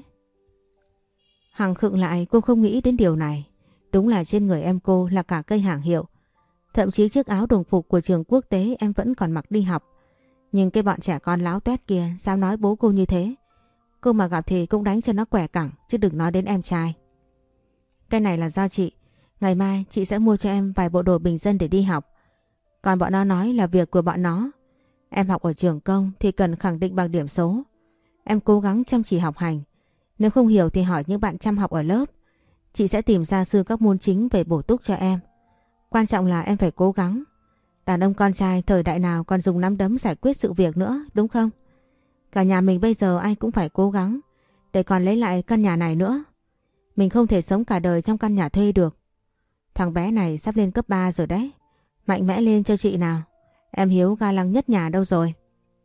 Hằng khựng lại, cô không nghĩ đến điều này. Đúng là trên người em cô là cả cây hàng hiệu. Thậm chí chiếc áo đồng phục của trường quốc tế em vẫn còn mặc đi học. Nhưng cái bọn trẻ con láo tuét kia sao nói bố cô như thế? Cô mà gặp thì cũng đánh cho nó quẻ cẳng, chứ đừng nói đến em trai. Cái này là do chị. Ngày mai chị sẽ mua cho em vài bộ đồ bình dân để đi học. Còn bọn nó nói là việc của bọn nó. Em học ở trường công thì cần khẳng định bằng điểm số. Em cố gắng chăm chỉ học hành. Nếu không hiểu thì hỏi những bạn chăm học ở lớp. Chị sẽ tìm gia sư các môn chính về bổ túc cho em. Quan trọng là em phải cố gắng. Đàn ông con trai thời đại nào còn dùng nắm đấm giải quyết sự việc nữa, đúng không? Cả nhà mình bây giờ ai cũng phải cố gắng để còn lấy lại căn nhà này nữa. Mình không thể sống cả đời trong căn nhà thuê được. Thằng bé này sắp lên cấp 3 rồi đấy. Mạnh mẽ lên cho chị nào. Em Hiếu ga lăng nhất nhà đâu rồi?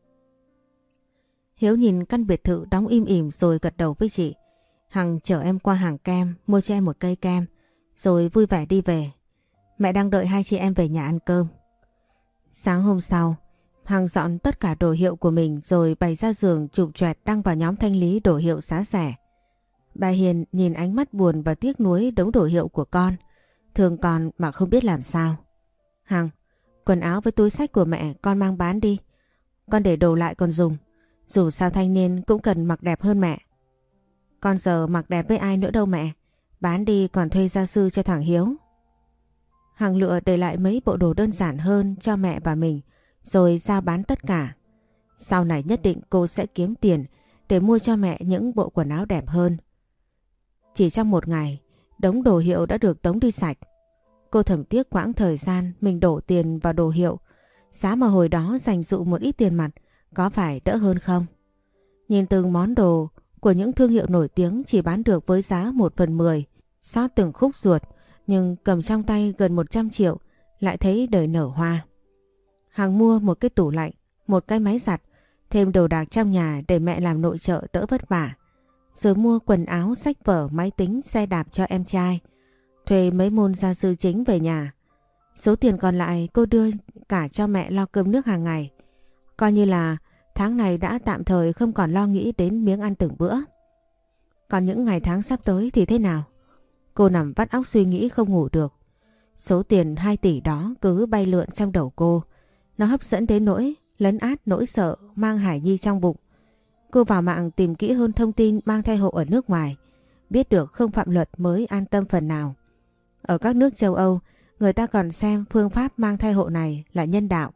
Hiếu nhìn căn biệt thự đóng im ỉm rồi gật đầu với chị. Hằng chở em qua hàng kem, mua cho em một cây kem, rồi vui vẻ đi về. Mẹ đang đợi hai chị em về nhà ăn cơm. Sáng hôm sau, Hằng dọn tất cả đồ hiệu của mình rồi bày ra giường chụp choẹt đăng vào nhóm thanh lý đồ hiệu giá rẻ. Bà Hiền nhìn ánh mắt buồn và tiếc nuối đống đồ hiệu của con, thương con mà không biết làm sao. Hằng, quần áo với túi xách của mẹ con mang bán đi. Con để đồ lại còn dùng. Dù sao thanh niên cũng cần mặc đẹp hơn mẹ. Con giờ mặc đẹp với ai nữa đâu mẹ. Bán đi còn thuê gia sư cho thằng Hiếu. Hằng lựa để lại mấy bộ đồ đơn giản hơn cho mẹ và mình, rồi giao bán tất cả. Sau này nhất định cô sẽ kiếm tiền để mua cho mẹ những bộ quần áo đẹp hơn. Chỉ trong một ngày, đống đồ hiệu đã được tống đi sạch. Cô thầm tiếc quãng thời gian mình đổ tiền vào đồ hiệu. Giá mà hồi đó dành dụ một ít tiền mặt có phải đỡ hơn không? Nhìn từng món đồ của những thương hiệu nổi tiếng chỉ bán được với giá 1/10, xót từng khúc ruột, nhưng cầm trong tay gần 100 triệu lại thấy đời nở hoa. Hằng mua một cái tủ lạnh, một cái máy giặt, thêm đồ đạc trong nhà để mẹ làm nội trợ đỡ vất vả. Rồi mua quần áo, sách vở, máy tính, xe đạp cho em trai. Thuê mấy môn gia sư chính về nhà. Số tiền còn lại cô đưa cả cho mẹ lo cơm nước hàng ngày. Coi như là tháng này đã tạm thời không còn lo nghĩ đến miếng ăn từng bữa. Còn những ngày tháng sắp tới thì thế nào? Cô nằm vắt óc suy nghĩ không ngủ được. Số tiền 2 tỷ đó cứ bay lượn trong đầu cô. Nó hấp dẫn đến nỗi lấn át nỗi sợ mang Hải Nhi trong bụng. Cô vào mạng tìm kỹ hơn thông tin mang thai hộ ở nước ngoài. Biết được không phạm luật mới an tâm phần nào. Ở các nước châu Âu, người ta còn xem phương pháp mang thai hộ này là nhân đạo.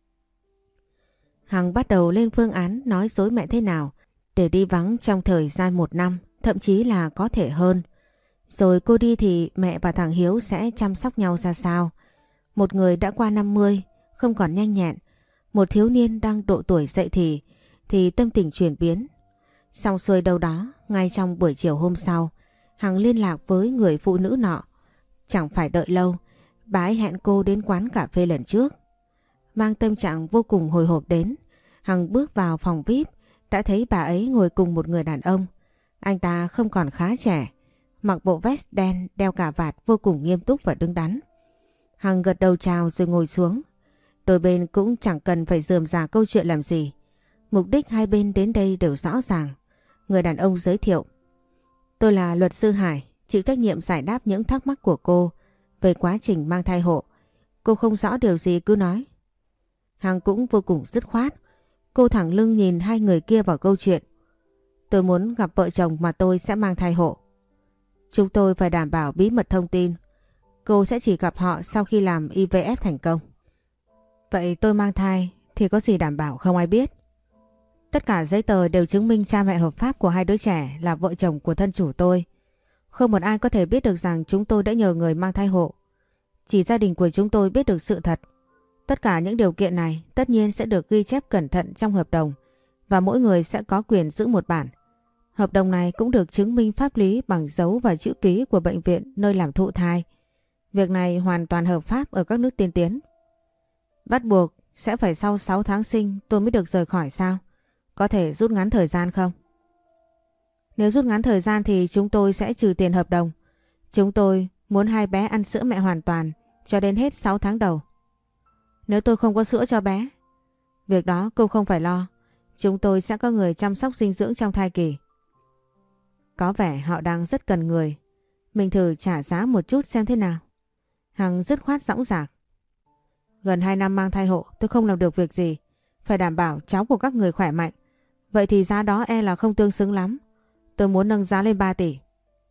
Hằng bắt đầu lên phương án nói dối mẹ thế nào để đi vắng trong thời gian 1 năm, thậm chí là có thể hơn. Rồi cô đi thì mẹ và thằng Hiếu sẽ chăm sóc nhau ra sao? Một người đã qua 50, không còn nhanh nhẹn. Một thiếu niên đang độ tuổi dậy thì tâm tình chuyển biến. Xong xuôi đâu đó, ngay trong buổi chiều hôm sau, Hằng liên lạc với người phụ nữ nọ. Chẳng phải đợi lâu, bà ấy hẹn cô đến quán cà phê lần trước. Mang tâm trạng vô cùng hồi hộp đến, Hằng bước vào phòng VIP, đã thấy bà ấy ngồi cùng một người đàn ông. Anh ta không còn khá trẻ, mặc bộ vest đen, đeo cà vạt vô cùng nghiêm túc và đứng đắn. Hằng gật đầu chào rồi ngồi xuống. Đôi bên cũng chẳng cần phải rườm rà câu chuyện làm gì. Mục đích hai bên đến đây đều rõ ràng. Người đàn ông giới thiệu. Tôi là luật sư Hải, chịu trách nhiệm giải đáp những thắc mắc của cô về quá trình mang thai hộ. Cô không rõ điều gì cứ nói. Hằng cũng vô cùng dứt khoát. Cô thẳng lưng nhìn hai người kia vào câu chuyện. Tôi muốn gặp vợ chồng mà tôi sẽ mang thai hộ. Chúng tôi phải đảm bảo bí mật thông tin. Cô sẽ chỉ gặp họ sau khi làm IVF thành công. Vậy tôi mang thai thì có gì đảm bảo không ai biết? Tất cả giấy tờ đều chứng minh cha mẹ hợp pháp của hai đứa trẻ là vợ chồng của thân chủ tôi. Không một ai có thể biết được rằng chúng tôi đã nhờ người mang thai hộ. Chỉ gia đình của chúng tôi biết được sự thật. Tất cả những điều kiện này tất nhiên sẽ được ghi chép cẩn thận trong hợp đồng và mỗi người sẽ có quyền giữ một bản. Hợp đồng này cũng được chứng minh pháp lý bằng dấu và chữ ký của bệnh viện nơi làm thụ thai. Việc này hoàn toàn hợp pháp ở các nước tiên tiến. Bắt buộc sẽ phải sau 6 tháng sinh tôi mới được rời khỏi sao? Có thể rút ngắn thời gian không? Nếu rút ngắn thời gian thì chúng tôi sẽ trừ tiền hợp đồng. Chúng tôi muốn hai bé ăn sữa mẹ hoàn toàn cho đến hết 6 tháng đầu. Nếu tôi không có sữa cho bé, việc đó cô không phải lo. Chúng tôi sẽ có người chăm sóc dinh dưỡng trong thai kỳ. Có vẻ họ đang rất cần người. Mình thử trả giá một chút xem thế nào. Hằng dứt khoát dõng dạc. Gần 2 năm mang thai hộ tôi không làm được việc gì. Phải đảm bảo cháu của các người khỏe mạnh. Vậy thì giá đó e là không tương xứng lắm. Tôi muốn nâng giá lên 3 tỷ.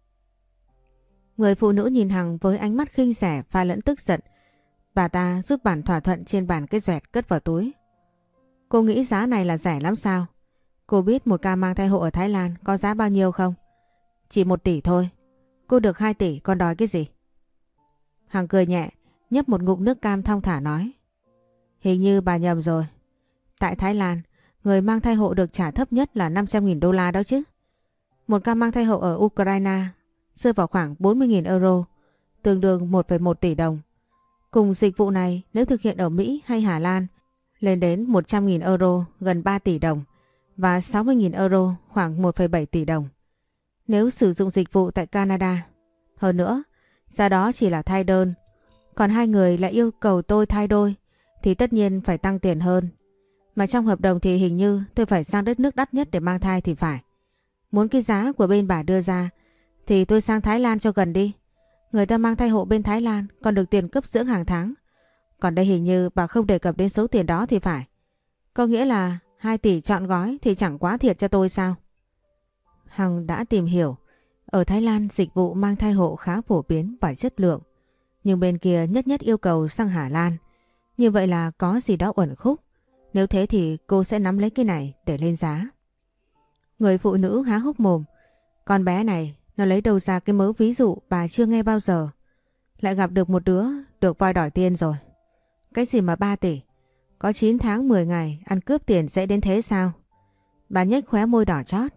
Người phụ nữ nhìn Hằng với ánh mắt khinh rẻ pha lẫn tức giận. Bà ta rút bản thỏa thuận trên bàn cái doẹt cất vào túi. Cô nghĩ giá này là rẻ lắm sao? Cô biết một ca mang thai hộ ở Thái Lan có giá bao nhiêu không? Chỉ 1 tỷ thôi. Cô được 2 tỷ còn đòi cái gì? Hằng cười nhẹ, nhấp một ngụm nước cam thong thả nói. Hình như bà nhầm rồi. Tại Thái Lan, người mang thai hộ được trả thấp nhất là 500.000 đô la đó chứ. Một ca mang thai hộ ở Ukraine rơi vào khoảng 40.000 euro, tương đương 1,1 tỷ đồng. Cùng dịch vụ này nếu thực hiện ở Mỹ hay Hà Lan lên đến 100.000 euro, gần 3 tỷ đồng và 60.000 euro, khoảng 1,7 tỷ đồng. Nếu sử dụng dịch vụ tại Canada, hơn nữa, giá đó chỉ là thai đơn. Còn hai người lại yêu cầu tôi thai đôi thì tất nhiên phải tăng tiền hơn. Mà trong hợp đồng thì hình như tôi phải sang đất nước đắt nhất để mang thai thì phải. Muốn cái giá của bên bà đưa ra thì tôi sang Thái Lan cho gần đi. Người ta mang thai hộ bên Thái Lan còn được tiền cấp dưỡng hàng tháng. Còn đây hình như bà không đề cập đến số tiền đó thì phải. Có nghĩa là 2 tỷ trọn gói thì chẳng quá thiệt cho tôi sao? Hằng đã tìm hiểu. Ở Thái Lan dịch vụ mang thai hộ khá phổ biến và chất lượng. Nhưng bên kia nhất nhất yêu cầu sang Hà Lan. Như vậy là có gì đó uẩn khúc. Nếu thế thì cô sẽ nắm lấy cái này để lên giá. Người phụ nữ há hốc mồm. Con bé này nó lấy đâu ra cái mớ ví dụ bà chưa nghe bao giờ. Lại gặp được một đứa được voi đòi tiền rồi. Cái gì mà 3 tỷ? Có 9 tháng 10 ngày ăn cướp tiền dễ đến thế sao? Bà nhếch khóe môi đỏ chót.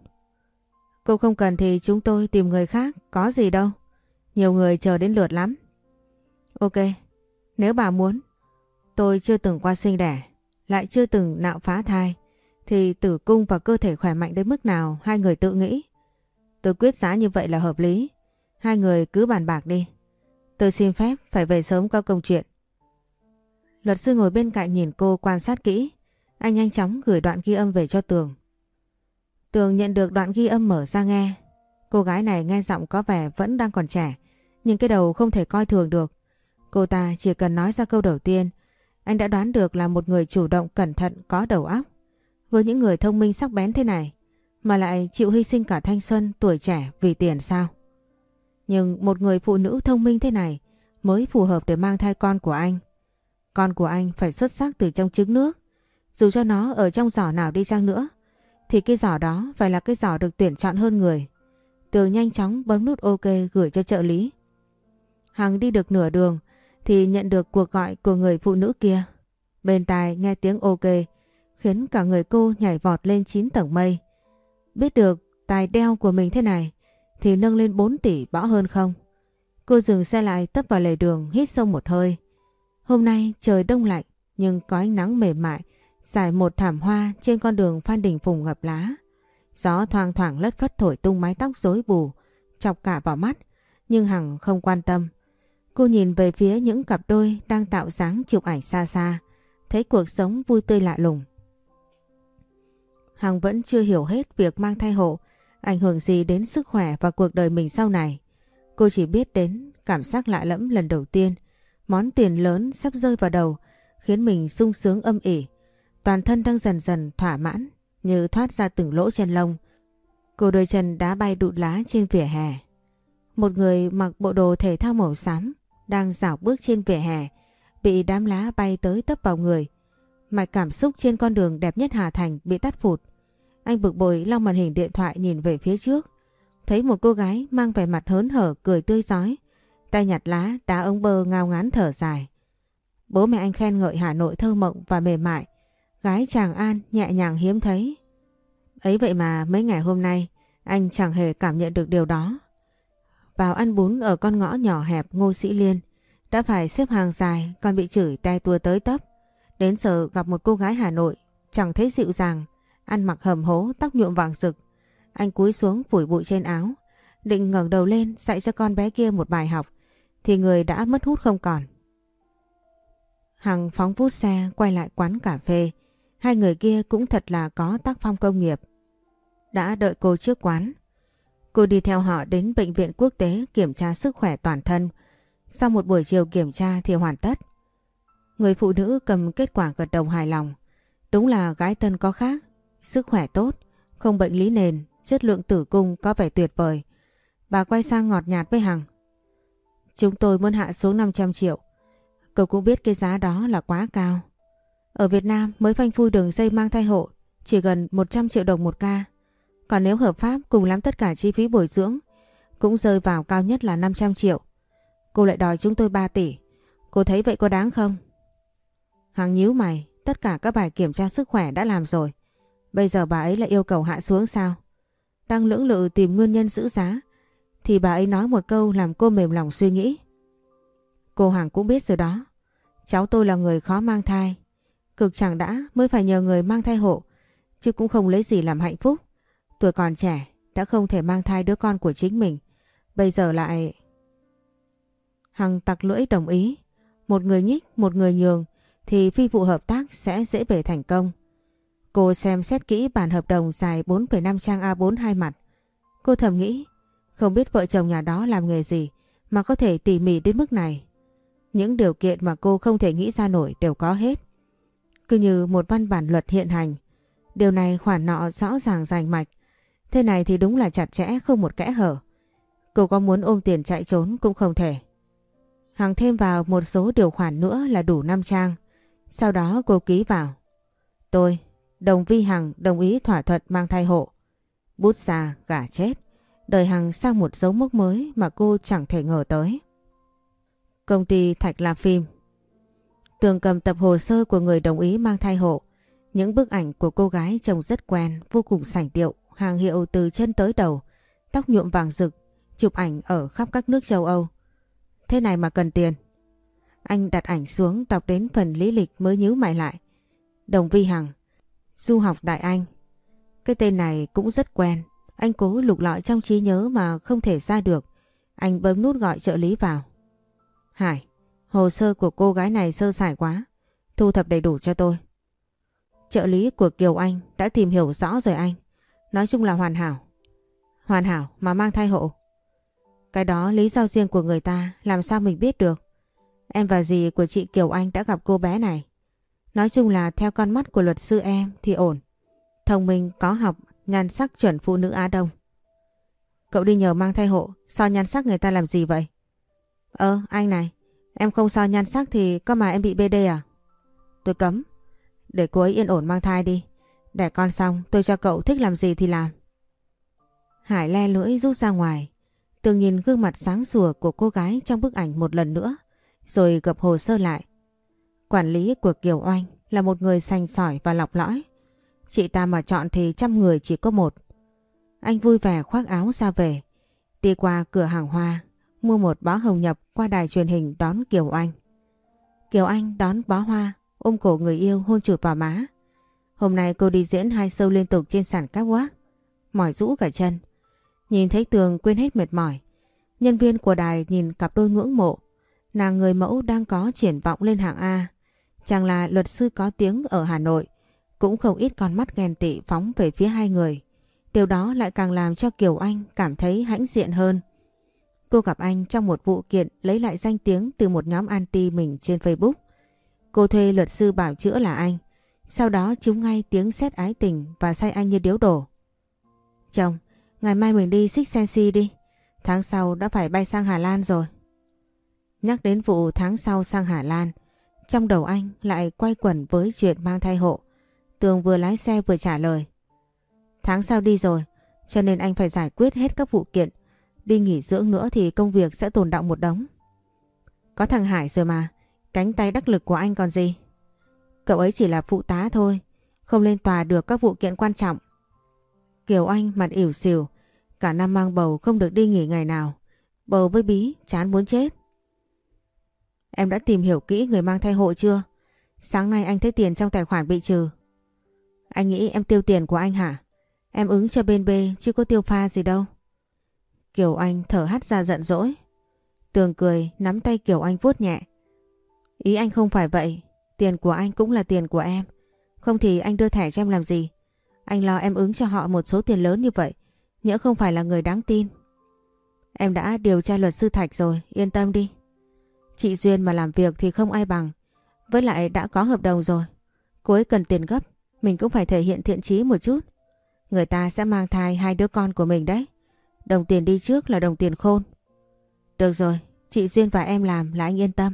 Cô không cần thì chúng tôi tìm người khác, có gì đâu. Nhiều người chờ đến lượt lắm. Ok, nếu bà muốn. Tôi chưa từng qua sinh đẻ, lại chưa từng nạo phá thai, thì tử cung và cơ thể khỏe mạnh đến mức nào hai người tự nghĩ. Tôi quyết giá như vậy là hợp lý. Hai người cứ bàn bạc đi. Tôi xin phép phải về sớm có công chuyện. Luật sư ngồi bên cạnh nhìn cô quan sát kỹ. Anh nhanh chóng gửi đoạn ghi âm về cho Tường. Tường nhận được đoạn ghi âm mở ra nghe. Cô gái này nghe giọng có vẻ vẫn đang còn trẻ, nhưng cái đầu không thể coi thường được. Cô ta chỉ cần nói ra câu đầu tiên, anh đã đoán được là một người chủ động, cẩn thận, có đầu óc. Với những người thông minh sắc bén thế này, mà lại chịu hy sinh cả thanh xuân, tuổi trẻ vì tiền sao? Nhưng một người phụ nữ thông minh thế này mới phù hợp để mang thai con của anh. Con của anh phải xuất sắc từ trong trứng nước. Dù cho nó ở trong giỏ nào đi chăng nữa, thì cái giỏ đó phải là cái giỏ được tuyển chọn hơn người. Tường nhanh chóng bấm nút OK gửi cho trợ lý. Hằng đi được nửa đường thì nhận được cuộc gọi của người phụ nữ kia. Bên tai nghe tiếng OK khiến cả người cô nhảy vọt lên 9 tầng mây. Biết được tài đeo của mình thế này thì nâng lên 4 tỷ bỏ hơn không. Cô dừng xe lại, tấp vào lề đường, hít sâu một hơi. Hôm nay trời đông lạnh nhưng có ánh nắng mềm mại rải một thảm hoa trên con đường Phan Đình Phùng ngập lá. Gió thoang thoảng lất phất thổi tung mái tóc rối bù, chọc cả vào mắt, nhưng Hằng không quan tâm. Cô nhìn về phía những cặp đôi đang tạo dáng chụp ảnh xa xa, thấy cuộc sống vui tươi lạ lùng. Hằng vẫn chưa hiểu hết việc mang thai hộ ảnh hưởng gì đến sức khỏe và cuộc đời mình sau này. Cô chỉ biết đến cảm giác lạ lẫm lần đầu tiên, món tiền lớn sắp rơi vào đầu khiến mình sung sướng âm ỉ. Toàn thân đang dần dần thỏa mãn như thoát ra từng lỗ chân lông. Cô đôi chân đá bay đụn lá trên vỉa hè. Một người mặc bộ đồ thể thao màu xám đang dạo bước trên vỉa hè, bị đám lá bay tới tấp vào người. Mạch cảm xúc trên con đường đẹp nhất Hà Thành bị tắt phụt. Anh bực bội lau màn hình điện thoại nhìn về phía trước. Thấy một cô gái mang vẻ mặt hớn hở cười tươi rói, tay nhặt lá đá ống bơ ngao ngán thở dài. Bố mẹ anh khen ngợi Hà Nội thơ mộng và mềm mại, gái Tràng An nhẹ nhàng hiếm thấy. Ấy vậy mà mấy ngày hôm nay anh chẳng hề cảm nhận được điều đó. Vào ăn bún ở con ngõ nhỏ hẹp Ngô Sĩ Liên, đã phải xếp hàng dài còn bị chửi te tua tới tấp. Đến giờ gặp một cô gái Hà Nội chẳng thấy dịu dàng, ăn mặc hầm hố, tóc nhuộm vàng rực. Anh cúi xuống phủi bụi trên áo, định ngẩng đầu lên dạy cho con bé kia một bài học, thì người đã mất hút không còn. Hằng phóng vút xe quay lại quán cà phê. Hai người kia cũng thật là có tác phong công nghiệp, đã đợi cô trước quán. Cô đi theo họ đến bệnh viện quốc tế kiểm tra sức khỏe toàn thân. Sau một buổi chiều kiểm tra thì hoàn tất. Người phụ nữ cầm kết quả gật đầu hài lòng. Đúng là gái Tân có khác, sức khỏe tốt, không bệnh lý nền, chất lượng tử cung có vẻ tuyệt vời. Bà quay sang ngọt nhạt với Hằng. Chúng tôi muốn hạ xuống 500 triệu. Cậu cũng biết cái giá đó là quá cao. Ở Việt Nam mới phanh phui đường dây mang thai hộ chỉ gần 100 triệu đồng một ca. Còn nếu hợp pháp cùng lắm tất cả chi phí bồi dưỡng cũng rơi vào cao nhất là 500 triệu. Cô lại đòi chúng tôi 3 tỷ. Cô thấy vậy có đáng không? Hằng nhíu mày, tất cả các bài kiểm tra sức khỏe đã làm rồi. Bây giờ bà ấy lại yêu cầu hạ xuống sao? Đang lưỡng lự tìm nguyên nhân giữ giá thì bà ấy nói một câu làm cô mềm lòng suy nghĩ. Cô Hằng cũng biết rồi đó. Cháu tôi là người khó mang thai. Cực chẳng đã mới phải nhờ người mang thai hộ, chứ cũng không lấy gì làm hạnh phúc. Tuổi còn trẻ đã không thể mang thai đứa con của chính mình, bây giờ lại... Hằng tặc lưỡi đồng ý. Một người nhích, một người nhường thì phi vụ hợp tác sẽ dễ bề thành công. Cô xem xét kỹ bản hợp đồng dài 4,5 trang A4 hai mặt. Cô thầm nghĩ, không biết vợ chồng nhà đó làm nghề gì mà có thể tỉ mỉ đến mức này. Những điều kiện mà cô không thể nghĩ ra nổi đều có hết. Cứ như một văn bản luật hiện hành. Điều này khoản nọ rõ ràng rành mạch. Thế này thì đúng là chặt chẽ không một kẽ hở. Cô có muốn ôm tiền chạy trốn cũng không thể. Hằng thêm vào một số điều khoản nữa là đủ 5 trang. Sau đó cô ký vào. Tôi, Đồng Vi Hằng đồng ý thỏa thuận mang thai hộ. Bút ra gả chết. Đời Hằng sang một dấu mốc mới mà cô chẳng thể ngờ tới. Công ty Thạch Lam Phim. Tường cầm tập hồ sơ của người đồng ý mang thai hộ. Những bức ảnh của cô gái trông rất quen, vô cùng sành điệu, hàng hiệu từ chân tới đầu, tóc nhuộm vàng rực, chụp ảnh ở khắp các nước châu Âu. Thế này mà cần tiền. Anh đặt ảnh xuống, đọc đến phần lý lịch mới nhíu mày lại. Đồng Vi Hằng, du học tại Anh. Cái tên này cũng rất quen. Anh cố lục lọi trong trí nhớ mà không thể ra được. Anh bấm nút gọi trợ lý vào. Hải, hồ sơ của cô gái này sơ sài quá. Thu thập đầy đủ cho tôi. Trợ lý của Kiều Anh đã tìm hiểu rõ rồi anh. Nói chung là hoàn hảo. Hoàn hảo mà mang thai hộ. Cái đó lý do riêng của người ta, làm sao mình biết được. Em và dì của chị Kiều Anh đã gặp cô bé này. Nói chung là theo con mắt của luật sư em thì ổn. Thông minh, có học, nhan sắc chuẩn phụ nữ Á Đông. Cậu đi nhờ mang thai hộ, so nhan sắc người ta làm gì vậy? Anh này, em không so nhan sắc thì có mà em bị BD à? Tôi cấm. Để cô ấy yên ổn mang thai đi. Đẻ con xong tôi cho cậu thích làm gì thì làm. Hải le lưỡi rút ra ngoài. Tường nhìn gương mặt sáng sủa của cô gái trong bức ảnh một lần nữa, rồi gập hồ sơ lại. Quản lý của Kiều Anh là một người sành sỏi và lọc lõi. Chị ta mà chọn thì 100 người chỉ có một. Anh vui vẻ khoác áo ra về. Đi qua cửa hàng hoa, mua một bó hồng nhập qua đài truyền hình đón Kiều Anh. Kiều Anh đón bó hoa, ôm cổ người yêu hôn chụt vào má. Hôm nay cô đi diễn 2 show liên tục trên sàn catwalk, mỏi rũ cả chân. Nhìn thấy Tường quên hết mệt mỏi. Nhân viên của đài nhìn cặp đôi ngưỡng mộ. Nàng người mẫu đang có triển vọng lên hạng A. Chàng là luật sư có tiếng ở Hà Nội. Cũng không ít con mắt ghen tị phóng về phía hai người. Điều đó lại càng làm cho Kiều Anh cảm thấy hãnh diện hơn. Cô gặp anh trong một vụ kiện lấy lại danh tiếng từ một nhóm anti mình trên Facebook. Cô thuê luật sư bảo chữa là anh. Sau đó trúng ngay tiếng sét ái tình và say anh như điếu đổ. Chồng, ngày mai mình đi Six Sense đi. Tháng sau đã phải bay sang Hà Lan rồi. Nhắc đến vụ tháng sau sang Hà Lan, trong đầu anh lại quay quẩn với chuyện mang thai hộ. Tường vừa lái xe vừa trả lời. Tháng sau đi rồi, cho nên anh phải giải quyết hết các vụ kiện. Đi nghỉ dưỡng nữa thì công việc sẽ tồn đọng một đống. Có thằng Hải rồi mà, cánh tay đắc lực của anh còn gì. Cậu ấy chỉ là phụ tá thôi, không lên tòa được các vụ kiện quan trọng. Kiều Anh mặt ỉu xìu, cả năm mang bầu không được đi nghỉ ngày nào. Bầu với bí, chán muốn chết. Em đã tìm hiểu kỹ người mang thai hộ chưa? Sáng nay anh thấy tiền trong tài khoản bị trừ. Anh nghĩ em tiêu tiền của anh hả? Em ứng cho bên B chứ có tiêu pha gì đâu. Kiều Anh thở hắt ra giận dỗi. Tường cười nắm tay Kiều Anh vuốt nhẹ. Ý anh không phải vậy. Tiền của anh cũng là tiền của em. Không thì anh đưa thẻ cho em làm gì? Anh lo em ứng cho họ một số tiền lớn như vậy. Nhỡ không phải là người đáng tin. Em đã điều tra luật sư Thạch rồi, yên tâm đi. Chị Duyên mà làm việc thì không ai bằng. Với lại đã có hợp đồng rồi. Cô ấy cần tiền gấp, mình cũng phải thể hiện thiện chí một chút. Người ta sẽ mang thai 2 đứa con của mình đấy. Đồng tiền đi trước là đồng tiền khôn. Được rồi, chị Duyên và em làm là anh yên tâm.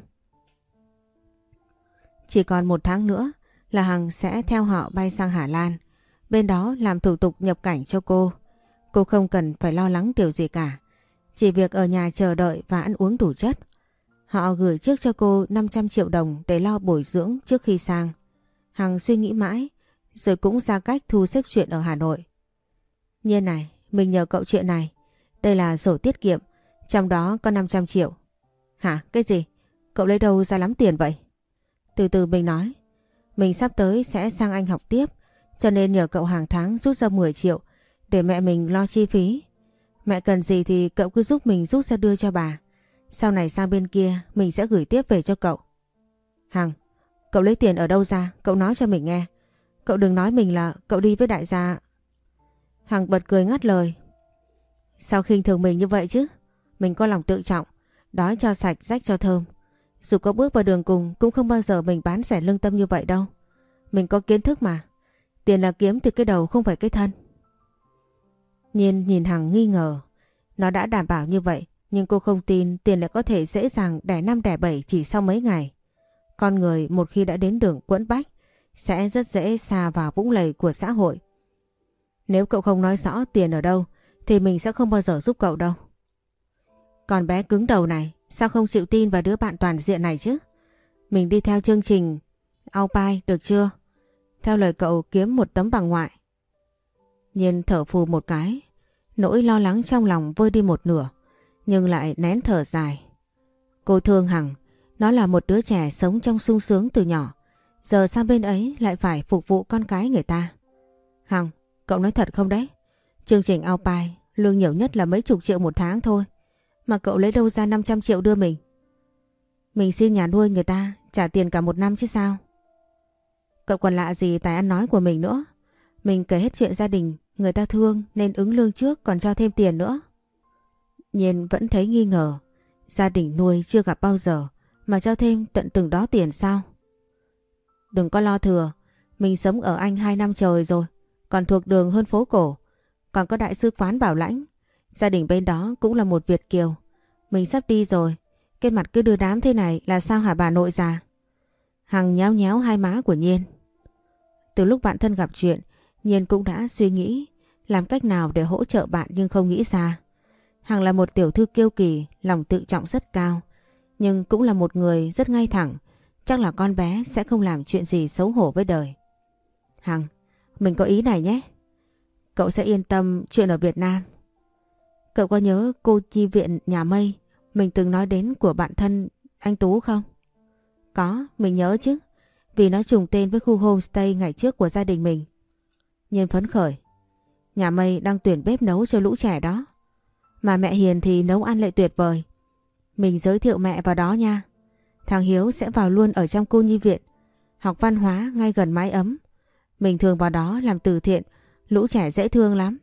Chỉ còn 1 tháng nữa là Hằng sẽ theo họ bay sang Hà Lan. Bên đó làm thủ tục nhập cảnh cho cô. Cô không cần phải lo lắng điều gì cả. Chỉ việc ở nhà chờ đợi và ăn uống đủ chất. Họ gửi trước cho cô 500 triệu đồng để lo bồi dưỡng trước khi sang. Hằng suy nghĩ mãi, rồi cũng ra cách thu xếp chuyện ở Hà Nội. Nhiên này, mình nhờ cậu chuyện này. Đây là sổ tiết kiệm, trong đó có 500 triệu. Hả? Cái gì? Cậu lấy đâu ra lắm tiền vậy? Từ từ mình nói. Mình sắp tới sẽ sang Anh học tiếp, cho nên nhờ cậu hàng tháng rút ra 10 triệu để mẹ mình lo chi phí. Mẹ cần gì thì cậu cứ giúp mình rút ra đưa cho bà. Sau này sang bên kia mình sẽ gửi tiếp về cho cậu. Hằng, cậu lấy tiền ở đâu ra? Cậu nói cho mình nghe. Cậu đừng nói mình là cậu đi với đại gia. Hằng bật cười ngắt lời. Sao khinh thường mình như vậy chứ? Mình có lòng tự trọng, đói cho sạch, rách cho thơm. Dù có bước vào đường cùng cũng không bao giờ mình bán rẻ lương tâm như vậy đâu. Mình có kiến thức mà. Tiền là kiếm từ cái đầu không phải cái thân. Nhiên nhìn Hằng nghi ngờ. Nó đã đảm bảo như vậy Nhưng cô không tin tiền lại có thể dễ dàng đẻ 5 đẻ 7 chỉ sau mấy ngày. Con người một khi đã đến đường quẫn bách sẽ rất dễ sa vào vũng lầy của xã hội. Nếu cậu không nói rõ tiền ở đâu thì mình sẽ không bao giờ giúp cậu đâu. Con bé cứng đầu này, sao không chịu tin vào đứa bạn toàn diện này chứ? Mình đi theo chương trình Au Pair được chưa? Theo lời cậu kiếm một tấm bằng ngoại. Nhiên thở phù một cái, nỗi lo lắng trong lòng vơi đi một nửa, nhưng lại nén thở dài. Cô thương Hằng, nó là một đứa trẻ sống trong sung sướng từ nhỏ, giờ sang bên ấy lại phải phục vụ con cái người ta. Hằng, cậu nói thật không đấy? Chương trình Au Pair lương nhiều nhất là mấy chục triệu một tháng thôi, mà cậu lấy đâu ra 500 triệu đưa mình? Mình xin nhà nuôi người ta trả tiền cả một năm chứ sao? Cậu còn lạ gì tài ăn nói của mình nữa. Mình kể hết chuyện gia đình, người ta thương nên ứng lương trước còn cho thêm tiền nữa. Nhiên vẫn thấy nghi ngờ. Gia đình nuôi chưa gặp bao giờ mà cho thêm tận từng đó tiền sao? Đừng có lo thừa. Mình sống ở Anh 2 năm trời rồi, còn thuộc đường hơn phố cổ. Còn có đại sứ quán bảo lãnh. Gia đình bên đó cũng là một Việt kiều. Mình sắp đi rồi, cái mặt cứ đưa đám thế này là sao hả bà nội già? Hằng nhéo nhéo hai má của Nhiên. Từ lúc bạn thân gặp chuyện, Nhiên cũng đã suy nghĩ làm cách nào để hỗ trợ bạn nhưng không nghĩ ra. Hằng là một tiểu thư kiêu kỳ, lòng tự trọng rất cao, nhưng cũng là một người rất ngay thẳng. Chắc là con bé sẽ không làm chuyện gì xấu hổ với đời. Hằng, mình có ý này nhé. Cậu sẽ yên tâm chuyện ở Việt Nam. Cậu có nhớ cô chi viện nhà Mây mình từng nói đến của bạn thân anh Tú không? Có, mình nhớ chứ. Vì nó trùng tên với khu homestay ngày trước của gia đình mình. Nhiên phấn khởi. Nhà Mây đang tuyển bếp nấu cho lũ trẻ đó. Mà mẹ Hiền thì nấu ăn lại tuyệt vời. Mình giới thiệu mẹ vào đó nha. Thằng Hiếu sẽ vào luôn ở trong cô nhi viện. Học văn hóa ngay gần mái ấm. Mình thường vào đó làm từ thiện. Lũ trẻ dễ thương lắm.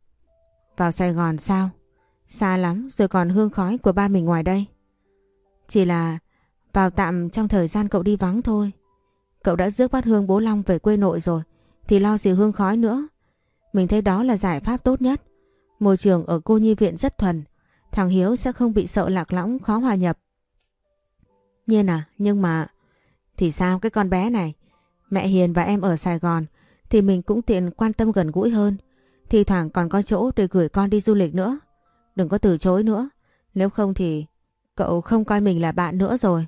Vào Sài Gòn sao? Xa lắm rồi còn hương khói của ba mình ngoài đây. Chỉ là vào tạm trong thời gian cậu đi vắng thôi. Cậu đã rước bát hương bố Long về quê nội rồi thì lo gì hương khói nữa. Mình thấy đó là giải pháp tốt nhất. Môi trường ở cô nhi viện rất thuần. Thằng Hiếu sẽ không bị sợ lạc lõng khó hòa nhập. Nhiên à, nhưng mà... Thì sao cái con bé này? Mẹ Hiền và em ở Sài Gòn thì mình cũng tiện quan tâm gần gũi hơn. Thì thoảng còn có chỗ để gửi con đi du lịch nữa. Đừng có từ chối nữa. Nếu không thì cậu không coi mình là bạn nữa rồi.